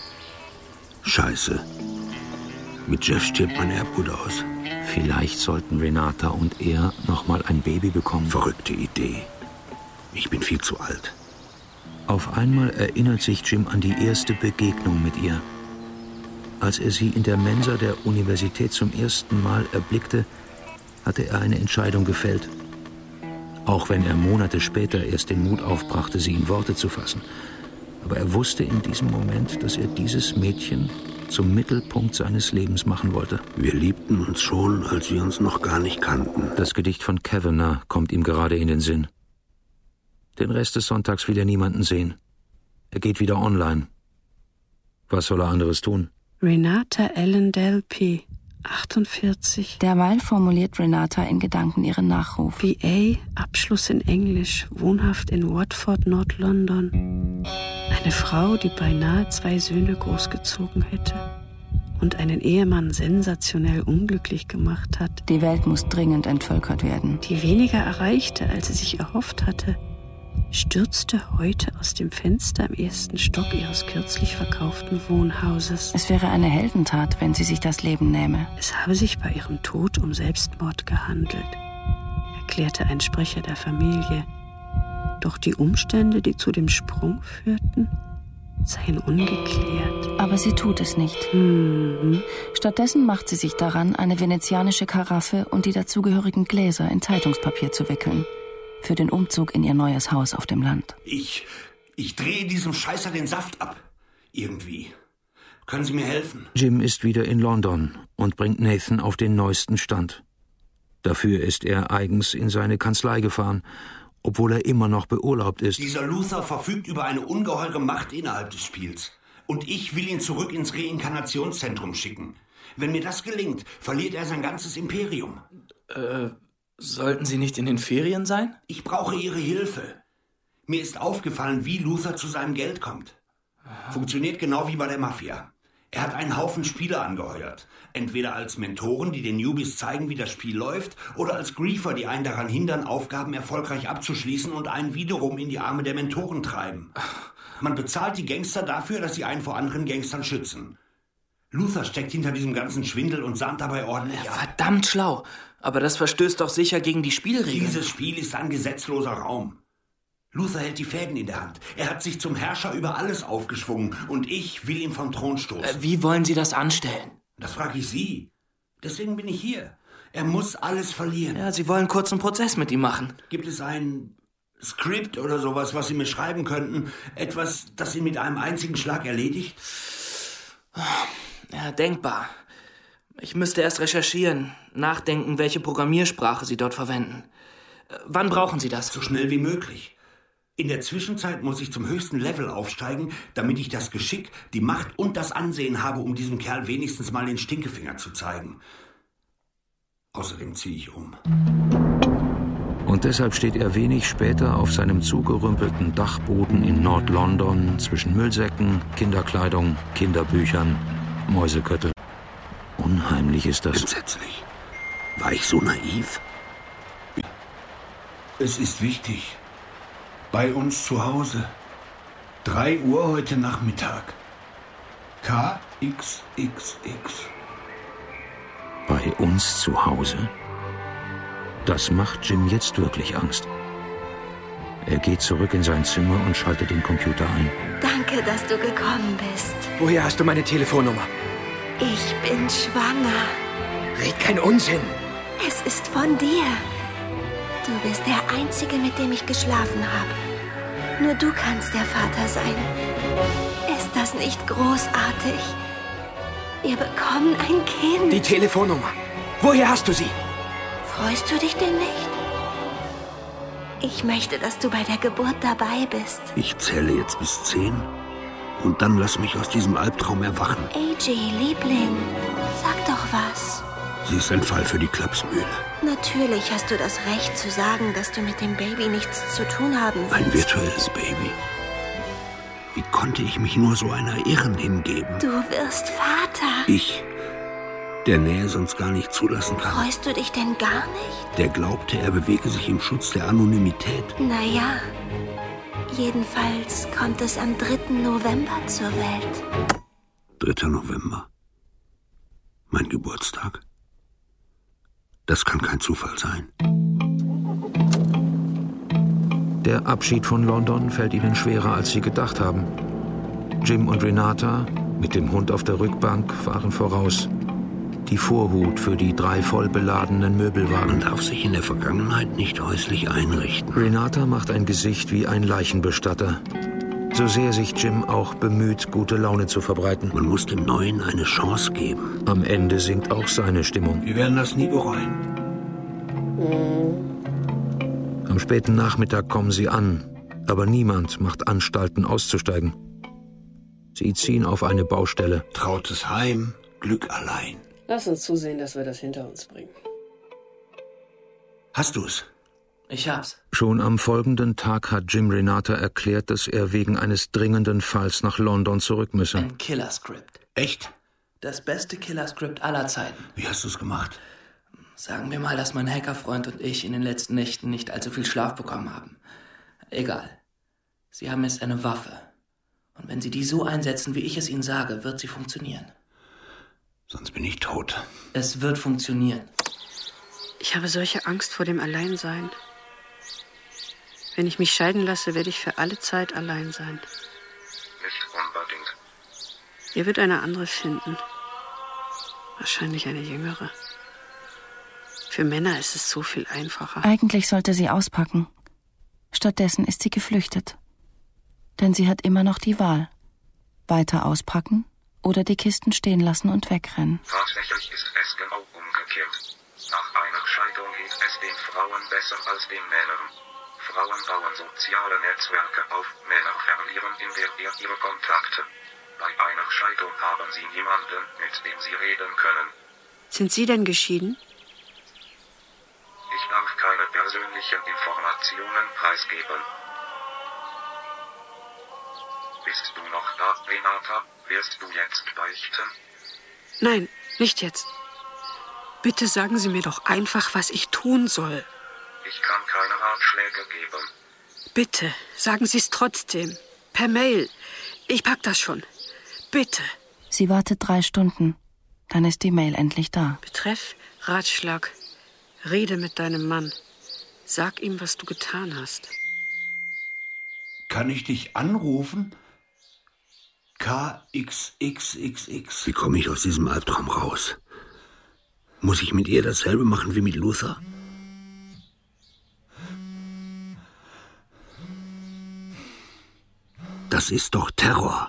Scheiße. Mit Jeff stirbt mein Erbgut aus. Vielleicht sollten Renata und er noch mal ein Baby bekommen. Verrückte Idee. Ich bin viel zu alt. Auf einmal erinnert sich Jim an die erste Begegnung mit ihr. Als er sie in der Mensa der Universität zum ersten Mal erblickte, hatte er eine Entscheidung gefällt. Auch wenn er Monate später erst den Mut aufbrachte, sie in Worte zu fassen. Aber er wusste in diesem Moment, dass er dieses Mädchen zum Mittelpunkt seines Lebens machen wollte. Wir liebten uns schon, als wir uns noch gar nicht kannten. Das Gedicht von Kavanagh kommt ihm gerade in den Sinn. Den Rest des Sonntags will er niemanden sehen. Er geht wieder online. Was soll er anderes tun? Renata Ellen Delpy, 48. Derweil formuliert Renata in Gedanken ihren Nachruf. BA, Abschluss in Englisch, wohnhaft in Watford, Nord-London. Eine Frau, die beinahe 2 Söhne großgezogen hätte und einen Ehemann sensationell unglücklich gemacht hat. Die Welt muss dringend entvölkert werden. Die weniger erreichte, als sie sich erhofft hatte, stürzte heute aus dem Fenster im 1. Stock ihres kürzlich verkauften Wohnhauses. Es wäre eine Heldentat, wenn sie sich das Leben nähme. Es habe sich bei ihrem Tod um Selbstmord gehandelt, erklärte ein Sprecher der Familie. Doch die Umstände, die zu dem Sprung führten, seien ungeklärt. Aber sie tut es nicht. Stattdessen macht sie sich daran, eine venezianische Karaffe und die dazugehörigen Gläser in Zeitungspapier zu wickeln. Für den Umzug in ihr neues Haus auf dem Land. Ich drehe diesem Scheißer den Saft ab. Irgendwie. Können Sie mir helfen? Jim ist wieder in London und bringt Nathan auf den neuesten Stand. Dafür ist er eigens in seine Kanzlei gefahren, obwohl er immer noch beurlaubt ist. Dieser Luther verfügt über eine ungeheure Macht innerhalb des Spiels. Und ich will ihn zurück ins Reinkarnationszentrum schicken. Wenn mir das gelingt, verliert er sein ganzes Imperium. Sollten Sie nicht in den Ferien sein? Ich brauche Ihre Hilfe. Mir ist aufgefallen, wie Luther zu seinem Geld kommt. Funktioniert genau wie bei der Mafia. Er hat einen Haufen Spieler angeheuert. Entweder als Mentoren, die den Newbies zeigen, wie das Spiel läuft, oder als Griefer, die einen daran hindern, Aufgaben erfolgreich abzuschließen und einen wiederum in die Arme der Mentoren treiben. Man bezahlt die Gangster dafür, dass sie einen vor anderen Gangstern schützen. Luther steckt hinter diesem ganzen Schwindel und sahnt dabei ordentlich ab. Verdammt schlau. Aber das verstößt doch sicher gegen die Spielregeln. Dieses Spiel ist ein gesetzloser Raum. Luther hält die Fäden in der Hand. Er hat sich zum Herrscher über alles aufgeschwungen und ich will ihn vom Thron stoßen. Wie wollen Sie das anstellen? Das frage ich Sie. Deswegen bin ich hier. Er muss alles verlieren. Ja, Sie wollen einen kurzen Prozess mit ihm machen. Gibt es ein Skript oder sowas, was Sie mir schreiben könnten? Etwas, das ihn mit einem einzigen Schlag erledigt? Ja, denkbar. Ich müsste erst recherchieren, nachdenken, welche Programmiersprache Sie dort verwenden. Wann brauchen Sie das? So schnell wie möglich. In der Zwischenzeit muss ich zum höchsten Level aufsteigen, damit ich das Geschick, die Macht und das Ansehen habe, um diesem Kerl wenigstens mal den Stinkefinger zu zeigen. Außerdem ziehe ich um. Und deshalb steht er wenig später auf seinem zugerümpelten Dachboden in Nord-London zwischen Müllsäcken, Kinderkleidung, Kinderbüchern, Mäuseköttel. Unheimlich ist das. Entsetzlich. War ich so naiv? Es ist wichtig. Bei uns zu Hause. 3 Uhr heute Nachmittag. KXXX. Bei uns zu Hause? Das macht Jim jetzt wirklich Angst. Er geht zurück in sein Zimmer und schaltet den Computer ein. Danke, dass du gekommen bist. Woher hast du meine Telefonnummer? Ich bin schwanger. Red kein Unsinn. Es ist von dir. Du bist der Einzige, mit dem ich geschlafen habe. Nur du kannst der Vater sein. Ist das nicht großartig? Wir bekommen ein Kind. Die Telefonnummer. Woher hast du sie? Freust du dich denn nicht? Ich möchte, dass du bei der Geburt dabei bist. Ich zähle jetzt bis 10 und dann lass mich aus diesem Albtraum erwachen. AJ, Liebling, sag doch was. Sie ist ein Fall für die Klapsmühle. Natürlich hast du das Recht zu sagen, dass du mit dem Baby nichts zu tun haben willst. Ein virtuelles Baby. Wie konnte ich mich nur so einer Irren hingeben? Du wirst Vater. Ich der Nähe sonst gar nicht zulassen kann. Freust du dich denn gar nicht? Der glaubte, er bewege sich im Schutz der Anonymität. Naja, jedenfalls kommt es am 3. November zur Welt. 3. November. Mein Geburtstag. Das kann kein Zufall sein. Der Abschied von London fällt ihnen schwerer, als sie gedacht haben. Jim und Renata, mit dem Hund auf der Rückbank, fahren voraus. Die Vorhut für die 3 voll beladenen Möbelwagen. Man darf sich in der Vergangenheit nicht häuslich einrichten. Renata macht ein Gesicht wie ein Leichenbestatter. So sehr sich Jim auch bemüht, gute Laune zu verbreiten. Man muss dem Neuen eine Chance geben. Am Ende sinkt auch seine Stimmung. Wir werden das nie bereuen. Am späten Nachmittag kommen sie an, aber niemand macht Anstalten auszusteigen. Sie ziehen auf eine Baustelle. Trautes Heim, Glück allein. Lass uns zusehen, dass wir das hinter uns bringen. Hast du's? Ich hab's. Schon am folgenden Tag hat Jim Renata erklärt, dass er wegen eines dringenden Falls nach London zurück müsse. Ein Killer-Skript. Echt? Das beste Killer-Skript aller Zeiten. Wie hast du's gemacht? Sagen wir mal, dass mein Hackerfreund und ich in den letzten Nächten nicht allzu viel Schlaf bekommen haben. Egal. Sie haben jetzt eine Waffe. Und wenn Sie die so einsetzen, wie ich es Ihnen sage, wird sie funktionieren. Sonst bin ich tot. Es wird funktionieren. Ich habe solche Angst vor dem Alleinsein. Wenn ich mich scheiden lasse, werde ich für alle Zeit allein sein. Nicht unbedingt. Ihr wird eine andere finden. Wahrscheinlich eine jüngere. Für Männer ist es so viel einfacher. Eigentlich sollte sie auspacken. Stattdessen ist sie geflüchtet. Denn sie hat immer noch die Wahl. Weiter auspacken oder die Kisten stehen lassen und wegrennen. Tatsächlich ist es genau umgekehrt. Nach einer Scheidung geht es den Frauen besser als den Männern. Frauen bauen soziale Netzwerke auf, Männer verlieren in der Ehe ihre Kontakte. Bei einer Scheidung haben sie niemanden, mit dem sie reden können. Sind Sie denn geschieden? Ich darf keine persönlichen Informationen preisgeben. Bist du noch da, Renata? Wirst du jetzt beichten? Nein, nicht jetzt. Bitte sagen Sie mir doch einfach, was ich tun soll. Ich kann keine Ratschläge geben. Bitte, sagen Sie es trotzdem. Per Mail. Ich pack das schon. Bitte. Sie wartet 3 Stunden. Dann ist die Mail endlich da. Betreff Ratschlag. Rede mit deinem Mann. Sag ihm, was du getan hast. Kann ich dich anrufen? KXXXX. Wie komme ich aus diesem Albtraum raus? Muss ich mit ihr dasselbe machen wie mit Luther? Das ist doch Terror.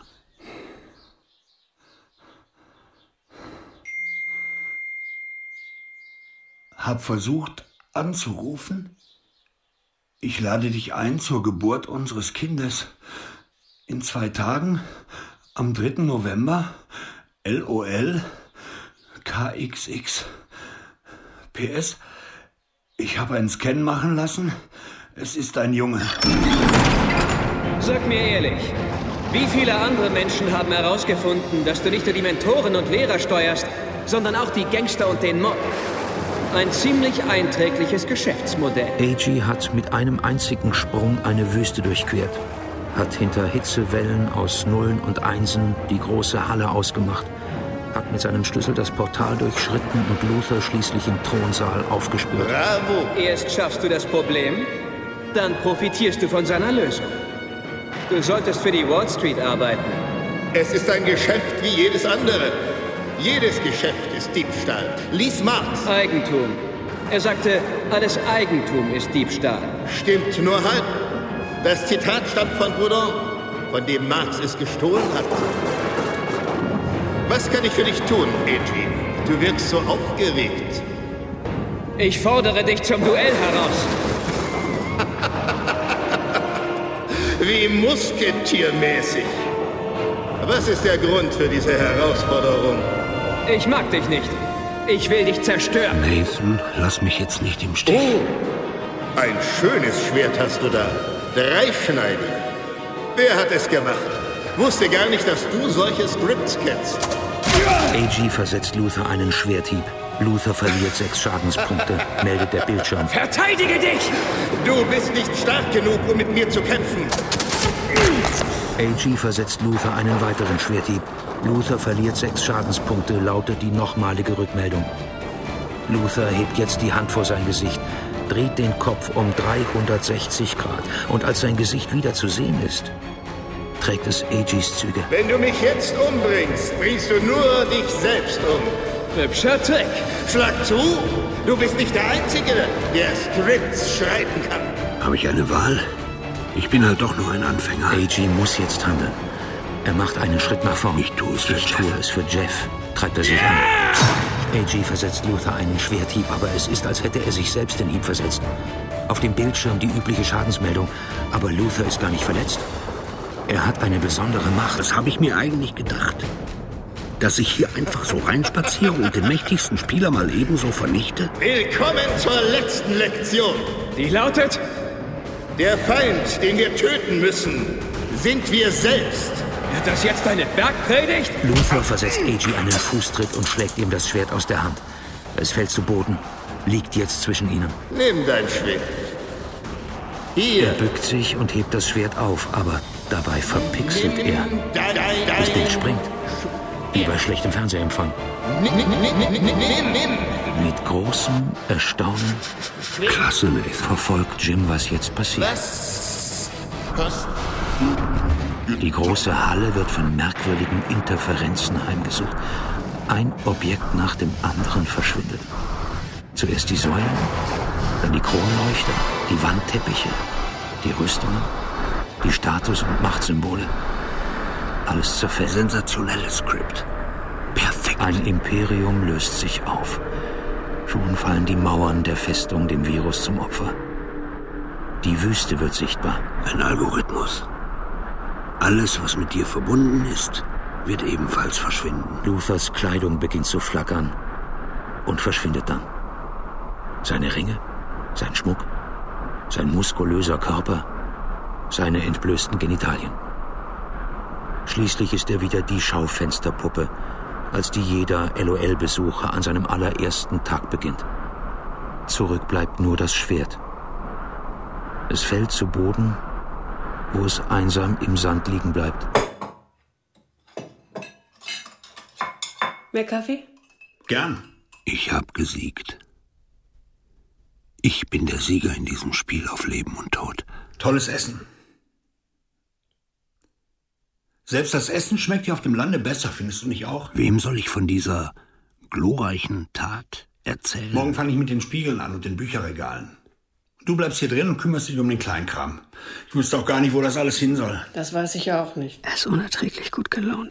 Hab versucht anzurufen. Ich lade dich ein zur Geburt unseres Kindes. In 2 Tagen, am 3. November, LOL, KXX. PS, ich habe einen Scan machen lassen. Es ist ein Junge. Sag mir ehrlich, wie viele andere Menschen haben herausgefunden, dass du nicht nur die Mentoren und Lehrer steuerst, sondern auch die Gangster und den Mob? Ein ziemlich einträgliches Geschäftsmodell. A.G. hat mit einem einzigen Sprung eine Wüste durchquert, hat hinter Hitzewellen aus Nullen und Einsen die große Halle ausgemacht, hat mit seinem Schlüssel das Portal durchschritten und Luther schließlich im Thronsaal aufgespürt. Bravo! Erst schaffst du das Problem, dann profitierst du von seiner Lösung. Du solltest für die Wall Street arbeiten. Es ist ein Geschäft wie jedes andere. Jedes Geschäft ist Diebstahl. Lies Marx. Eigentum. Er sagte, alles Eigentum ist Diebstahl. Stimmt nur halb. Das Zitat stammt von Proudhon, von dem Marx es gestohlen hat. Was kann ich für dich tun, A.G.? Du wirkst so aufgeregt. Ich fordere dich zum Duell heraus. Wie musketiermäßig. Was ist der Grund für diese Herausforderung? Ich mag dich nicht. Ich will dich zerstören. Nathan, lass mich jetzt nicht im Stich. Oh, ein schönes Schwert hast du da. Dreischneidig. Wer hat es gemacht? Wusste gar nicht, dass du solche Scripts kennst. AG versetzt Luther einen Schwerthieb. Luther verliert 6 Schadenspunkte, meldet der Bildschirm. Verteidige dich! Du bist nicht stark genug, um mit mir zu kämpfen. AG versetzt Luther einen weiteren Schwerthieb. Luther verliert 6 Schadenspunkte, lautet die nochmalige Rückmeldung. Luther hebt jetzt die Hand vor sein Gesicht, dreht den Kopf um 360 Grad. Und als sein Gesicht wieder zu sehen ist, trägt es AGs Züge. Wenn du mich jetzt umbringst, bringst du nur dich selbst um. Hübscher Trick. Schlag zu, du bist nicht der Einzige, der Skripts schreiben kann. Habe ich eine Wahl? Ich bin halt doch nur ein Anfänger. AG muss jetzt handeln. Er macht einen Schritt nach vorn. Ich tue es für Jeff. Ich tue es für Jeff. Treibt er sich an. AG versetzt Luther einen Schwerthieb, aber es ist, als hätte er sich selbst den Hieb versetzt. Auf dem Bildschirm die übliche Schadensmeldung, aber Luther ist gar nicht verletzt. Er hat eine besondere Macht. Das habe ich mir eigentlich gedacht. Dass ich hier einfach so reinspaziere und den mächtigsten Spieler mal ebenso vernichte? Willkommen zur letzten Lektion. Die lautet: Der Feind, den wir töten müssen, sind wir selbst. Wird das jetzt eine Bergpredigt? Luther versetzt AG einen Fußtritt und schlägt ihm das Schwert aus der Hand. Es fällt zu Boden, liegt jetzt zwischen ihnen. Nimm dein Schwert. Hier. Er bückt sich und hebt das Schwert auf, aber dabei verpixelt er. Das Bild springt. Wie bei schlechtem Fernsehempfang. Mit großem Erstaunen Klasse, Nathan. verfolgt Jim, was jetzt passiert. Die große Halle wird von merkwürdigen Interferenzen heimgesucht. Ein Objekt nach dem anderen verschwindet. Zuerst die Säulen, dann die Kronleuchter, die Wandteppiche, die Rüstungen, die Status- und Machtsymbole. Alles zerfällt. Sensationelles Skript. Perfekt. Ein Imperium löst sich auf. Schon fallen die Mauern der Festung dem Virus zum Opfer. Die Wüste wird sichtbar. Ein Algorithmus. Alles, was mit dir verbunden ist, wird ebenfalls verschwinden. Luthers Kleidung beginnt zu flackern und verschwindet dann. Seine Ringe, sein Schmuck, sein muskulöser Körper, seine entblößten Genitalien. Schließlich ist er wieder die Schaufensterpuppe, als die jeder LOL-Besucher an seinem allerersten Tag beginnt. Zurück bleibt nur das Schwert. Es fällt zu Boden, wo es einsam im Sand liegen bleibt. Mehr Kaffee? Gern. Ich habe gesiegt. Ich bin der Sieger in diesem Spiel auf Leben und Tod. Tolles Essen. Selbst das Essen schmeckt hier auf dem Lande besser, findest du nicht auch? Wem soll ich von dieser glorreichen Tat erzählen? Morgen fange ich mit den Spiegeln an und den Bücherregalen. Du bleibst hier drin und kümmerst dich um den Kleinkram. Ich wüsste auch gar nicht, wo das alles hin soll. Das weiß ich ja auch nicht. Er ist unerträglich gut gelaunt.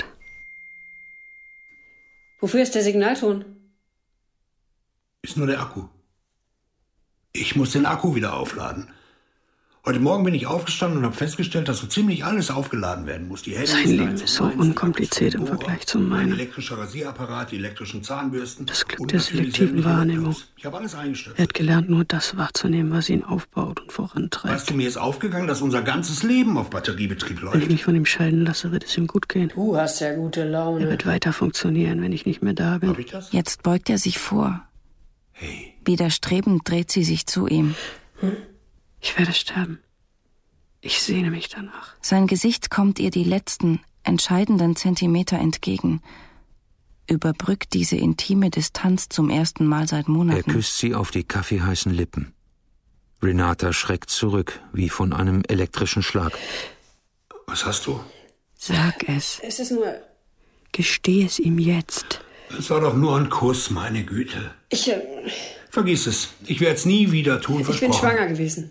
Wofür ist der Signalton? Ist nur der Akku. Ich muss den Akku wieder aufladen. Heute Morgen bin ich aufgestanden und habe festgestellt, dass so ziemlich alles aufgeladen werden muss. Die Handys, Sein Leben ist so unkompliziert im Vergleich zu meinem. Elektrischer Rasierapparat, die elektrischen Zahnbürsten. Das Glück der selektiven Wahrnehmung. Ich habe alles eingestellt. Er hat gelernt, nur das wahrzunehmen, was ihn aufbaut und vorantreibt. Weißt du, mir ist aufgegangen, dass unser ganzes Leben auf Batteriebetrieb läuft. Wenn ich mich von ihm scheiden lasse, wird es ihm gut gehen. Du hast ja gute Laune. Er wird weiter funktionieren, wenn ich nicht mehr da bin. Hab ich das? Jetzt beugt er sich vor. Hey. Widerstrebend dreht sie sich zu ihm. Ich werde sterben. Ich sehne mich danach. Sein Gesicht kommt ihr die letzten, entscheidenden Zentimeter entgegen. Überbrückt diese intime Distanz zum ersten Mal seit Monaten. Er küsst sie auf die kaffeeheißen Lippen. Renata schreckt zurück, wie von einem elektrischen Schlag. Was hast du? Sag es. Es ist nur... Gesteh es ihm jetzt. Es war doch nur ein Kuss, meine Güte. Vergiss es. Ich werde es nie wieder tun, Ich bin schwanger gewesen.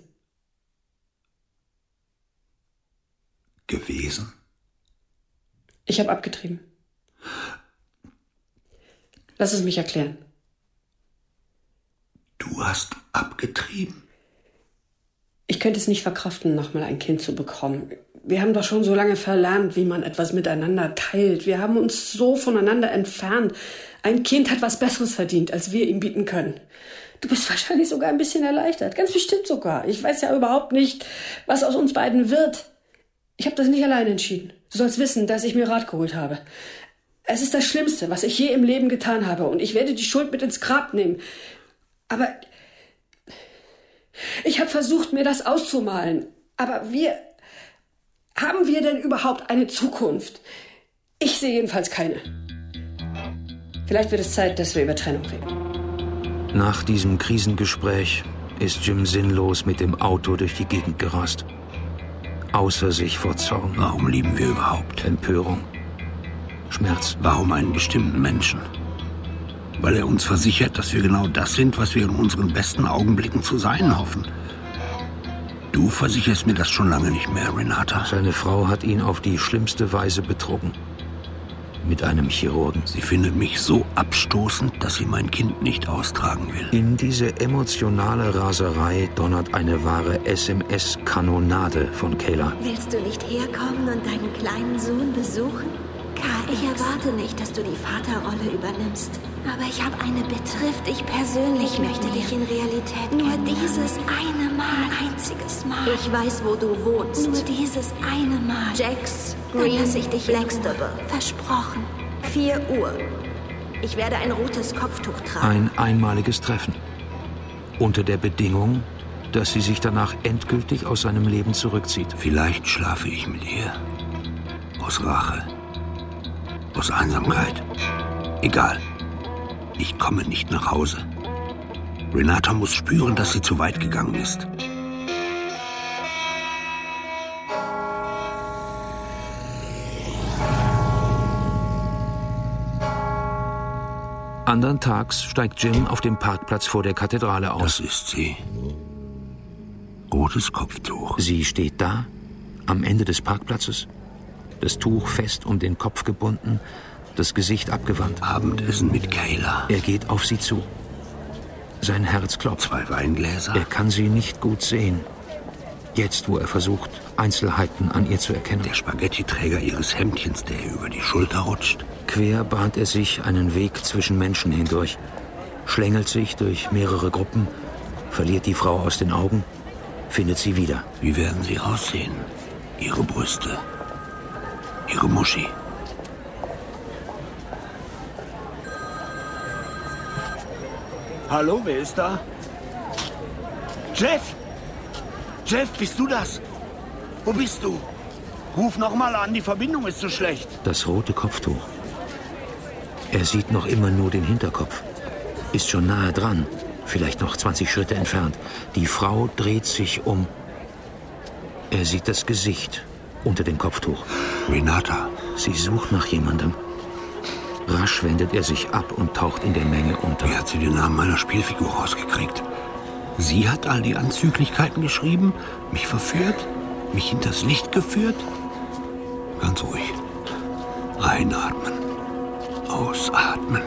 Gewesen? Ich habe abgetrieben. Lass es mich erklären. Du hast abgetrieben? Ich könnte es nicht verkraften, nochmal ein Kind zu bekommen. Wir haben doch schon so lange verlernt, wie man etwas miteinander teilt. Wir haben uns so voneinander entfernt. Ein Kind hat was Besseres verdient, als wir ihm bieten können. Du bist wahrscheinlich sogar ein bisschen erleichtert. Ganz bestimmt sogar. Ich weiß ja überhaupt nicht, was aus uns beiden wird. Ich habe das nicht alleine entschieden. Du sollst wissen, dass ich mir Rat geholt habe. Es ist das Schlimmste, was ich je im Leben getan habe. Und ich werde die Schuld mit ins Grab nehmen. Aber ich habe versucht, mir das auszumalen. Aber haben wir denn überhaupt eine Zukunft? Ich sehe jedenfalls keine. Vielleicht wird es Zeit, dass wir über Trennung reden. Nach diesem Krisengespräch ist Jim sinnlos mit dem Auto durch die Gegend gerast. Außer sich vor Zorn. Warum lieben wir überhaupt? Empörung. Schmerz. Warum einen bestimmten Menschen? Weil er uns versichert, dass wir genau das sind, was wir in unseren besten Augenblicken zu sein hoffen. Du versicherst mir das schon lange nicht mehr, Renata. Seine Frau hat ihn auf die schlimmste Weise betrogen. Mit einem Chirurgen. Sie findet mich so abstoßend, dass sie mein Kind nicht austragen will. In diese emotionale Raserei donnert eine wahre SMS-Kanonade von Kayla. Willst du nicht herkommen und deinen kleinen Sohn besuchen? Ich erwarte nicht, dass du die Vaterrolle übernimmst. Aber ich habe eine Bitte. Triff dich persönlich. Ich möchte dich in Realität nur dieses eine Mal. Ein einziges Mal. Ich weiß, wo du wohnst. Nur dieses eine Mal. Jax, Green, lass ich dich Blackstable. Versprochen. 4 Uhr. Ich werde ein rotes Kopftuch tragen. Ein einmaliges Treffen. Unter der Bedingung, dass sie sich danach endgültig aus seinem Leben zurückzieht. Vielleicht schlafe ich mit ihr. Aus Rache. Aus Einsamkeit. Egal. Ich komme nicht nach Hause. Renata muss spüren, dass sie zu weit gegangen ist. Andern Tags steigt Jim auf dem Parkplatz vor der Kathedrale aus. Das ist sie. Rotes Kopftuch. Sie steht da, am Ende des Parkplatzes. Das Tuch fest um den Kopf gebunden, das Gesicht abgewandt. Abendessen mit Kayla. Er geht auf sie zu. Sein Herz klopft. 2 Weingläser. Er kann sie nicht gut sehen. Jetzt, wo er versucht, Einzelheiten an ihr zu erkennen. Der Spaghettiträger ihres Hemdchens, der ihr über die Schulter rutscht. Quer bahnt er sich einen Weg zwischen Menschen hindurch, schlängelt sich durch mehrere Gruppen, verliert die Frau aus den Augen, findet sie wieder. Wie werden sie aussehen? Ihre Brüste. Ihre Muschi. Hallo, wer ist da? Jeff! Jeff, bist du das? Wo bist du? Ruf noch mal an, die Verbindung ist so schlecht. Das rote Kopftuch. Er sieht noch immer nur den Hinterkopf. Ist schon nahe dran, vielleicht noch 20 Schritte entfernt. Die Frau dreht sich um. Er sieht das Gesicht unter dem Kopftuch. Renata. Sie sucht nach jemandem. Rasch wendet er sich ab und taucht in der Menge unter. Wie hat sie den Namen meiner Spielfigur rausgekriegt? Sie hat all die Anzüglichkeiten geschrieben, mich verführt, mich hinters Licht geführt. Ganz ruhig. Einatmen. Ausatmen.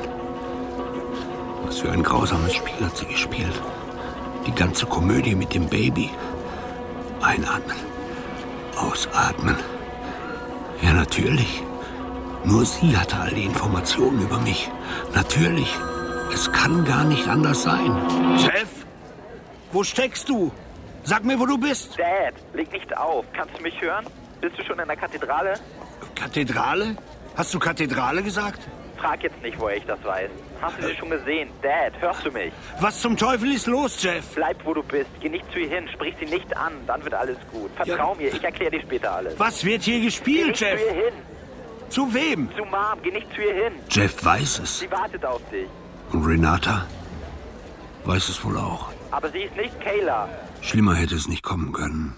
Was für ein grausames Spiel hat sie gespielt. Die ganze Komödie mit dem Baby. Einatmen. Ausatmen. Ja, natürlich. Nur sie hatte all die Informationen über mich. Natürlich. Es kann gar nicht anders sein. Chef, wo steckst du? Sag mir, wo du bist. Dad, leg nicht auf. Kannst du mich hören? Bist du schon in der Kathedrale? Kathedrale? Hast du Kathedrale gesagt? Frag jetzt nicht, woher ich das weiß. Hast du sie schon gesehen? Dad, hörst du mich? Was zum Teufel ist los, Jeff? Bleib, wo du bist. Geh nicht zu ihr hin. Sprich sie nicht an. Dann wird alles gut. Vertrau mir. Ich erkläre dir später alles. Was wird hier gespielt, Geh nicht Jeff? zu ihr hin. Zu wem? Zu Mom. Geh nicht zu ihr hin. Jeff weiß es. Sie wartet auf dich. Und Renata weiß es wohl auch. Aber sie ist nicht Kayla. Schlimmer hätte es nicht kommen können.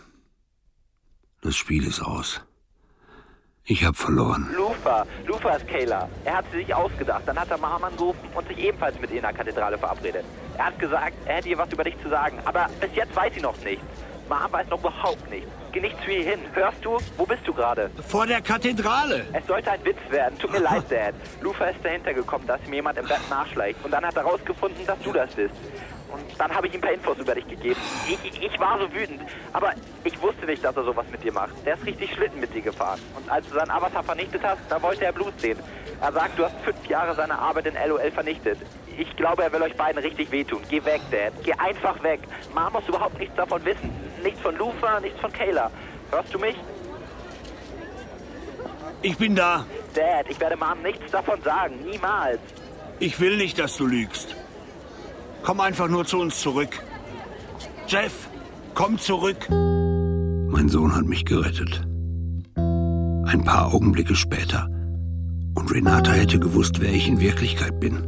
Das Spiel ist aus. Ich habe verloren. Lufa ist Kayla. Er hat sie sich ausgedacht. Dann hat er Mom angerufen und sich ebenfalls mit ihr in der Kathedrale verabredet. Er hat gesagt, er hätte ihr was über dich zu sagen. Aber bis jetzt weiß sie noch nichts. Mom weiß noch überhaupt nichts. Geh nicht zu ihr hin. Hörst du? Wo bist du gerade? Vor der Kathedrale. Es sollte ein Witz werden. Tut mir leid, Dad. Lufa ist dahinter gekommen, dass ihm jemand im Bett nachschleicht. Und dann hat er rausgefunden, dass du das bist. Und dann habe ich ihm ein paar Infos über dich gegeben. Ich war so wütend. Aber ich wusste nicht, dass er sowas mit dir macht. Der ist richtig Schlitten mit dir gefahren. Und als du seinen Avatar vernichtet hast, da wollte er Blut sehen. Er sagt, du hast 5 Jahre seine Arbeit in LOL vernichtet. Ich glaube, er will euch beiden richtig wehtun. Geh weg, Dad. Geh einfach weg. Mom muss überhaupt nichts davon wissen. Nichts von Lufa, nichts von Kayla. Hörst du mich? Ich bin da. Dad, ich werde Mom nichts davon sagen. Niemals. Ich will nicht, dass du lügst. Komm einfach nur zu uns zurück. Jeff, komm zurück. Mein Sohn hat mich gerettet. Ein paar Augenblicke später. Und Renata hätte gewusst, wer ich in Wirklichkeit bin.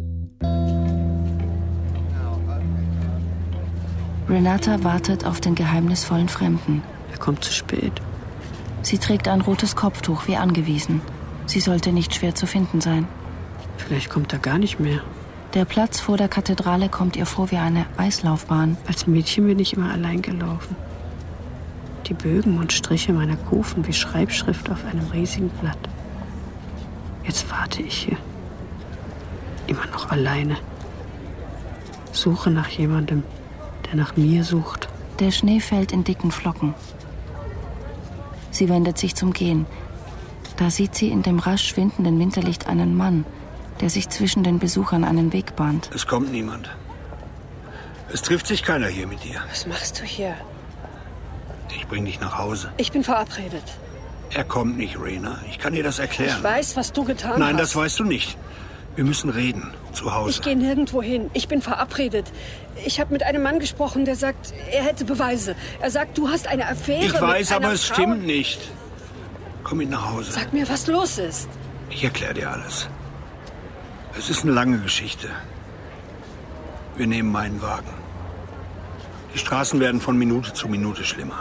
Renata wartet auf den geheimnisvollen Fremden. Er kommt zu spät. Sie trägt ein rotes Kopftuch wie angewiesen. Sie sollte nicht schwer zu finden sein. Vielleicht kommt er gar nicht mehr. Der Platz vor der Kathedrale kommt ihr vor wie eine Eislaufbahn. Als Mädchen bin ich immer allein gelaufen. Die Bögen und Striche meiner Kufen wie Schreibschrift auf einem riesigen Blatt. Jetzt warte ich hier. Immer noch alleine. Suche nach jemandem, der nach mir sucht. Der Schnee fällt in dicken Flocken. Sie wendet sich zum Gehen. Da sieht sie in dem rasch schwindenden Winterlicht einen Mann, der sich zwischen den Besuchern einen Weg bahnt. Es kommt niemand. Es trifft sich keiner hier mit dir. Was machst du hier? Ich bring dich nach Hause. Ich bin verabredet. Er kommt nicht, Rena. Ich kann dir das erklären. Ich weiß, was du getan hast. Nein, das weißt du nicht. Wir müssen reden. Zu Hause. Ich gehe nirgendwo hin. Ich bin verabredet. Ich habe mit einem Mann gesprochen, der sagt, er hätte Beweise. Er sagt, du hast eine Affäre Ich weiß, mit einer aber es Frau. stimmt nicht. Komm mit nach Hause. Sag mir, was los ist. Ich erkläre dir alles. Es ist eine lange Geschichte. Wir nehmen meinen Wagen. Die Straßen werden von Minute zu Minute schlimmer.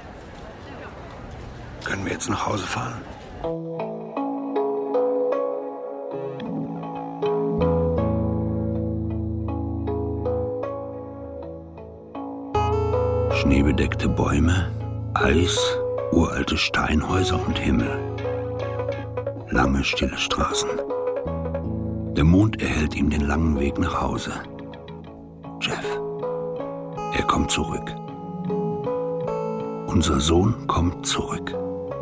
Können wir jetzt nach Hause fahren? Schneebedeckte Bäume, Eis, uralte Steinhäuser und Himmel. Lange, stille Straßen. Der Mond erhellt ihm den langen Weg nach Hause. Jeff. Er kommt zurück. Unser Sohn kommt zurück.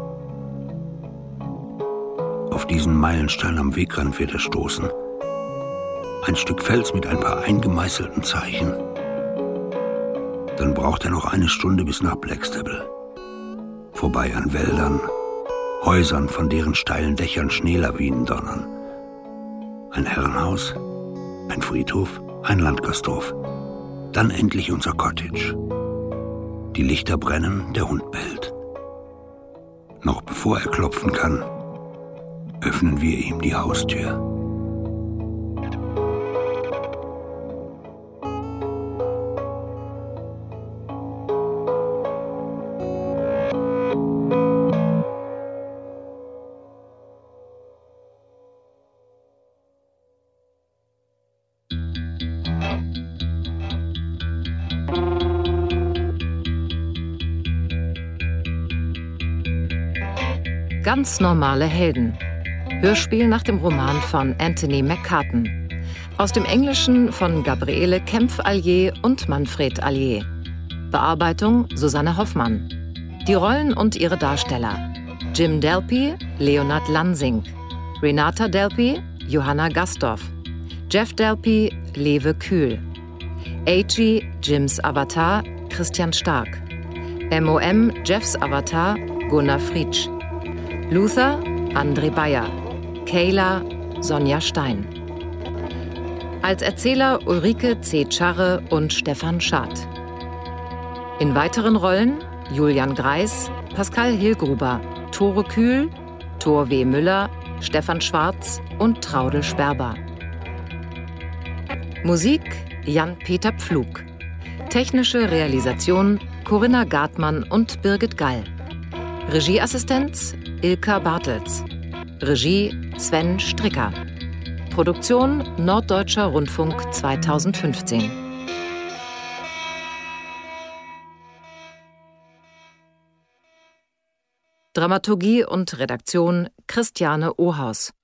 Auf diesen Meilenstein am Wegrand wird er stoßen. Ein Stück Fels mit ein paar eingemeißelten Zeichen. Dann braucht er noch eine Stunde bis nach Blackstable. Vorbei an Wäldern, Häusern, von deren steilen Dächern Schneelawinen donnern. Ein Herrenhaus, ein Friedhof, ein Landgasthof. Dann endlich unser Cottage. Die Lichter brennen, der Hund bellt. Noch bevor er klopfen kann, öffnen wir ihm die Haustür. Ganz normale Helden. Hörspiel nach dem Roman von Anthony McCarten. Aus dem Englischen von Gabriele Kempf-Allier und Manfred Allier. Bearbeitung Susanne Hoffmann. Die Rollen und ihre Darsteller: Jim Delpy, Leonard Lansing. Renata Delpy, Johanna Gastorf. Jeff Delpy, Lewe Kühl. A.G., Jims Avatar, Christian Stark. M.O.M., Jeffs Avatar, Gunnar Frietsch. Luther, André Bayer. Kayla, Sonja Stein. Als Erzähler Ulrike C. Scharre und Stefan Schad. In weiteren Rollen Julian Greis, Pascal Hilgruber, Tore Kühl, Thor W. Müller, Stefan Schwarz und Traudel Sperber. Musik Jan-Peter Pflug. Technische Realisation Corinna Gartmann und Birgit Gall. Regieassistenz Ilka Bartels. Regie Sven Stricker. Produktion Norddeutscher Rundfunk 2015. Dramaturgie und Redaktion Christiane Ohaus.